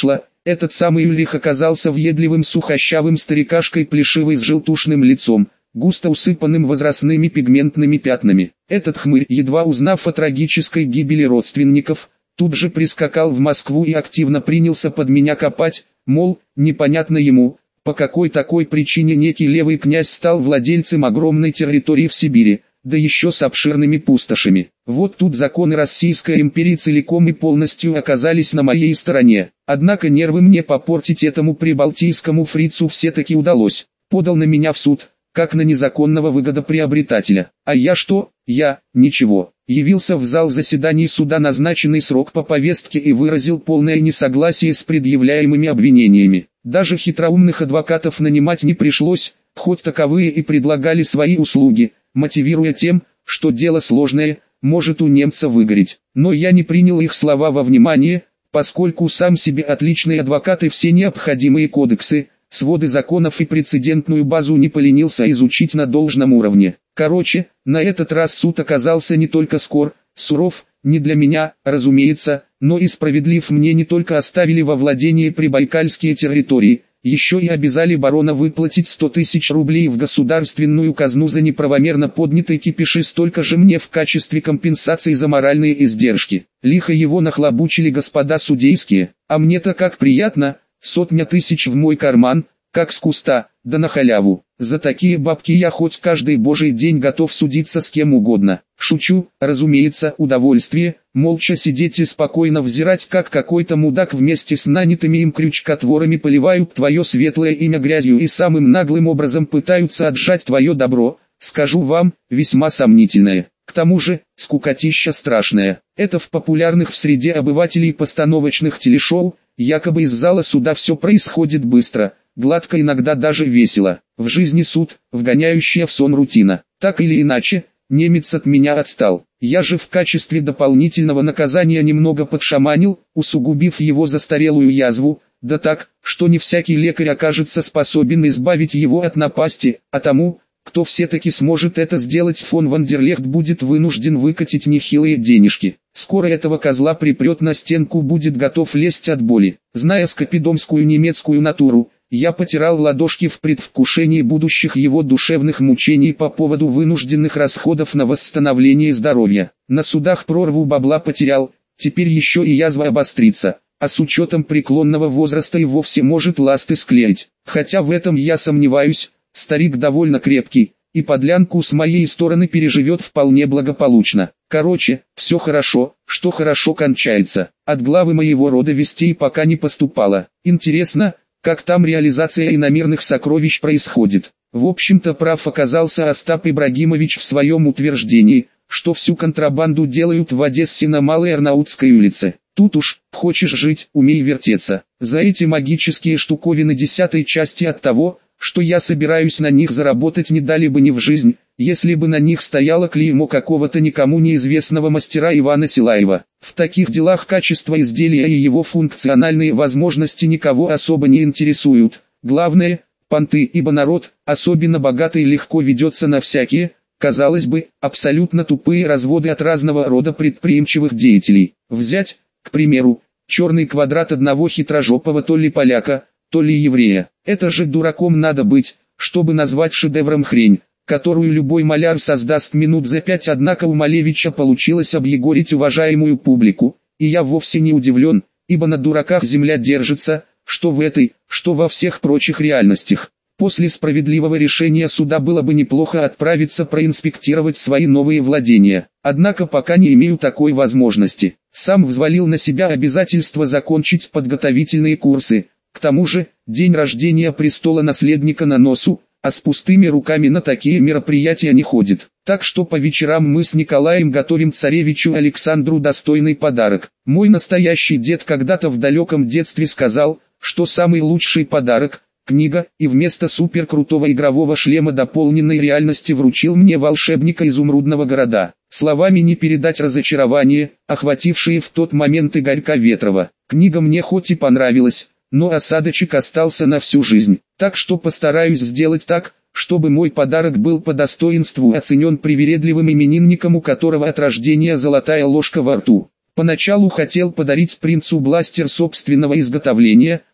Этот самый Ульрих оказался въедливым сухощавым старикашкой плешивый с желтушным лицом, густо усыпанным возрастными пигментными пятнами. Этот хмырь, едва узнав о трагической гибели родственников, тут же прискакал в Москву и активно принялся под меня копать, мол, непонятно ему, по какой такой причине некий левый князь стал владельцем огромной территории в Сибири, да еще с обширными пустошами. Вот тут законы Российской империи целиком и полностью оказались на моей стороне. Однако нервы мне попортить этому прибалтийскому фрицу все-таки удалось. Подал на меня в суд, как на незаконного выгодоприобретателя. А я что? Я, ничего. Явился в зал заседаний суда назначенный срок по повестке и выразил полное несогласие с предъявляемыми обвинениями. Даже хитроумных адвокатов нанимать не пришлось, хоть таковые и предлагали свои услуги, мотивируя тем, что дело сложное, может у немца выгореть. Но я не принял их слова во внимание, поскольку сам себе отличный адвокат и все необходимые кодексы, своды законов и прецедентную базу не поленился изучить на должном уровне. Короче, на этот раз суд оказался не только скор, суров, не для меня, разумеется, но и справедлив. Мне не только оставили во владении прибайкальские территории, еще и обязали барона выплатить 100 тысяч рублей в государственную казну за неправомерно поднятый кипиш и столько же мне в качестве компенсации за моральные издержки. Лихо его нахлобучили господа судейские, а мне-то как приятно, 100 тысяч в мой карман, как с куста, да на халяву. За такие бабки я хоть каждый божий день готов судиться с кем угодно. Шучу, разумеется, удовольствие, молча сидеть и спокойно взирать, как какой-то мудак вместе с нанятыми им крючкотворами поливают твое светлое имя грязью и самым наглым образом пытаются отжать твое добро, скажу вам, весьма сомнительное. К тому же, скукотища страшная. Это в популярных в среде обывателей постановочных телешоу, якобы из зала суда все происходит быстро, гладко, иногда даже весело. В жизни суд, вгоняющая в сон рутина. Так или иначе, немец от меня отстал. Я же в качестве дополнительного наказания немного подшаманил, усугубив его застарелую язву, да так, что не всякий лекарь окажется способен избавить его от напасти, а тому, кто все-таки сможет это сделать, фон Вандерлехт будет вынужден выкатить нехилые денежки. Скоро этого козла припрет на стенку, будет готов лезть от боли. Зная скопидомскую немецкую натуру, я потирал ладошки в предвкушении будущих его душевных мучений по поводу вынужденных расходов на восстановление здоровья. На судах прорву бабла потерял, теперь еще и язва обострится, а с учетом преклонного возраста и вовсе может ласты склеить. Хотя в этом я сомневаюсь, старик довольно крепкий, и подлянку с моей стороны переживет вполне благополучно. Короче, все хорошо, что хорошо кончается. От главы моего рода вестей пока не поступало. Интересно, как там реализация иномирных сокровищ происходит. В общем-то прав оказался Остап Ибрагимович в своем утверждении, что всю контрабанду делают в Одессе на Малой Арнаутской улице. Тут уж, хочешь жить, умей вертеться. За эти магические штуковины 10-й части от того, что я собираюсь на них заработать, не дали бы ни в жизнь, если бы на них стояло клеймо какого-то никому неизвестного мастера Ивана Силаева. В таких делах качество изделия и его функциональные возможности никого особо не интересуют. Главное – понты, ибо народ, особенно богатый, легко ведется на всякие, казалось бы, абсолютно тупые разводы от разного рода предприимчивых деятелей. Взять, к примеру, черный квадрат одного хитрожопого то ли поляка, то ли еврея. Это же дураком надо быть, чтобы назвать шедевром хрень, которую любой маляр создаст минут за 5, однако у Малевича получилось объегорить уважаемую публику, и я вовсе не удивлен, ибо на дураках земля держится, что в этой, что во всех прочих реальностях. После справедливого решения суда было бы неплохо отправиться проинспектировать свои новые владения, однако пока не имею такой возможности. Сам взвалил на себя обязательство закончить подготовительные курсы. К тому же, день рождения престола наследника на носу, а с пустыми руками на такие мероприятия не ходит. Так что по вечерам мы с Николаем готовим царевичу Александру достойный подарок. Мой настоящий дед когда-то в далеком детстве сказал, что самый лучший подарок – книга, и вместо суперкрутого игрового шлема дополненной реальности вручил мне волшебника изумрудного города. Словами не передать разочарование, охватившее в тот момент Игорька Ветрова. Книга мне хоть и понравилась, но осадочек остался на всю жизнь. Так что постараюсь сделать так, чтобы мой подарок был по достоинству оценен привередливым именинником, у которого от рождения золотая ложка во рту. Поначалу хотел подарить принцу бластер собственного изготовления,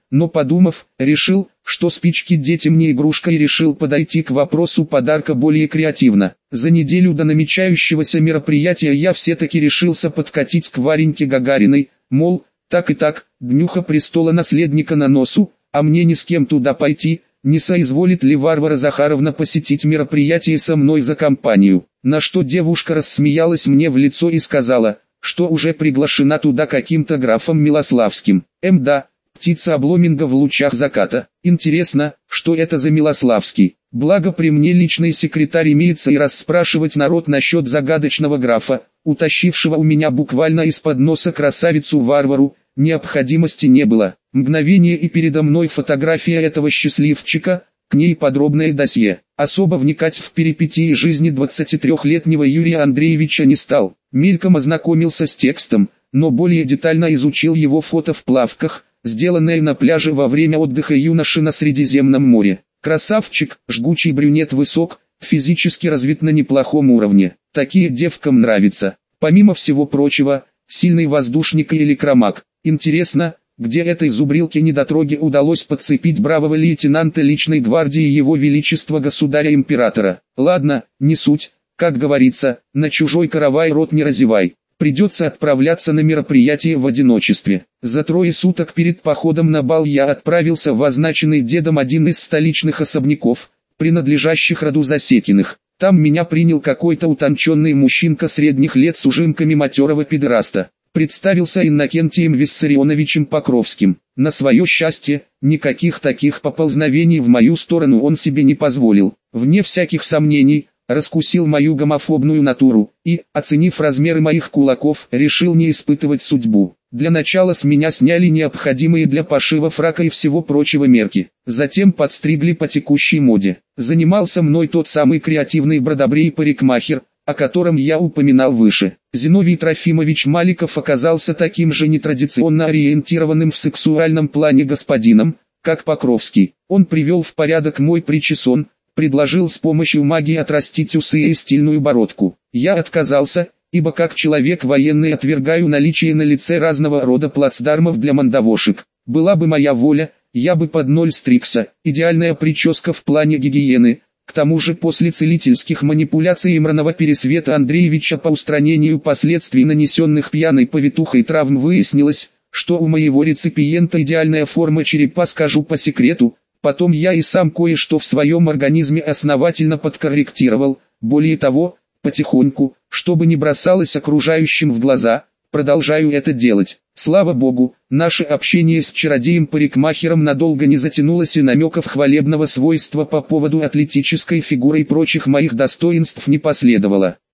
но подумав, решил, что спички детям не игрушка, и решил подойти к вопросу подарка более креативно. За неделю до намечающегося мероприятия я все-таки решился подкатить к Вареньке Гагариной, мол, так и так, днюха престола наследника на носу, а мне ни с кем туда пойти, не соизволит ли Варвара Захаровна посетить мероприятие со мной за компанию. На что девушка рассмеялась мне в лицо и сказала, что уже приглашена туда каким-то графом Милославским. Да, птица обломинга в лучах заката. Интересно, что это за Милославский? Благо при мне личный секретарь имеется, и расспрашивать народ насчет загадочного графа, утащившего у меня буквально из-под носа красавицу Варвару, необходимости не было. Мгновение, и передо мной фотография этого счастливчика, к ней подробное досье. Особо вникать в перипетии жизни 23-летнего Юрия Андреевича не стал. Мельком ознакомился с текстом, но более детально изучил его фото в плавках, сделанное на пляже во время отдыха юноши на Средиземном море. Красавчик, жгучий брюнет, высок, физически развит на неплохом уровне. Такие девкам нравятся. Помимо всего прочего, сильный воздушник и электромаг. Интересно, где этой зубрилке-недотроге удалось подцепить бравого лейтенанта личной гвардии его величества государя-императора. Ладно, не суть, как говорится, на чужой каравай рот не разевай. Придется отправляться на мероприятие в одиночестве. За 3 суток перед походом на бал я отправился в означенный дедом один из столичных особняков, принадлежащих роду Засекиных. Там меня принял какой-то утонченный мужчинка средних лет с ужимками матерого педераста. Представился Иннокентием Виссарионовичем Покровским. На свое счастье, никаких таких поползновений в мою сторону он себе не позволил. Вне всяких сомнений, раскусил мою гомофобную натуру и, оценив размеры моих кулаков, решил не испытывать судьбу. Для начала с меня сняли необходимые для пошива фрака и всего прочего мерки. Затем подстригли по текущей моде. Занимался мной тот самый креативный бродобрей-парикмахер, о котором я упоминал выше. Зиновий Трофимович Маликов оказался таким же нетрадиционно ориентированным в сексуальном плане господином, как Покровский. Он привел в порядок мой причесон, предложил с помощью магии отрастить усы и стильную бородку. Я отказался, ибо как человек военный отвергаю наличие на лице разного рода плацдармов для мандавошек. Была бы моя воля, я бы под ноль стригся. Идеальная прическа в плане гигиены. К тому же после целительских манипуляций Имранова Пересвета Андреевича по устранению последствий нанесенных пьяной повитухой травм выяснилось, что у моего реципиента идеальная форма черепа, скажу по секрету. Потом я и сам кое-что в своем организме основательно подкорректировал, более того, потихоньку, чтобы не бросалось окружающим в глаза, продолжаю это делать. Слава богу, наше общение с чародеем-парикмахером надолго не затянулось, и намеков хвалебного свойства по поводу атлетической фигуры и прочих моих достоинств не последовало.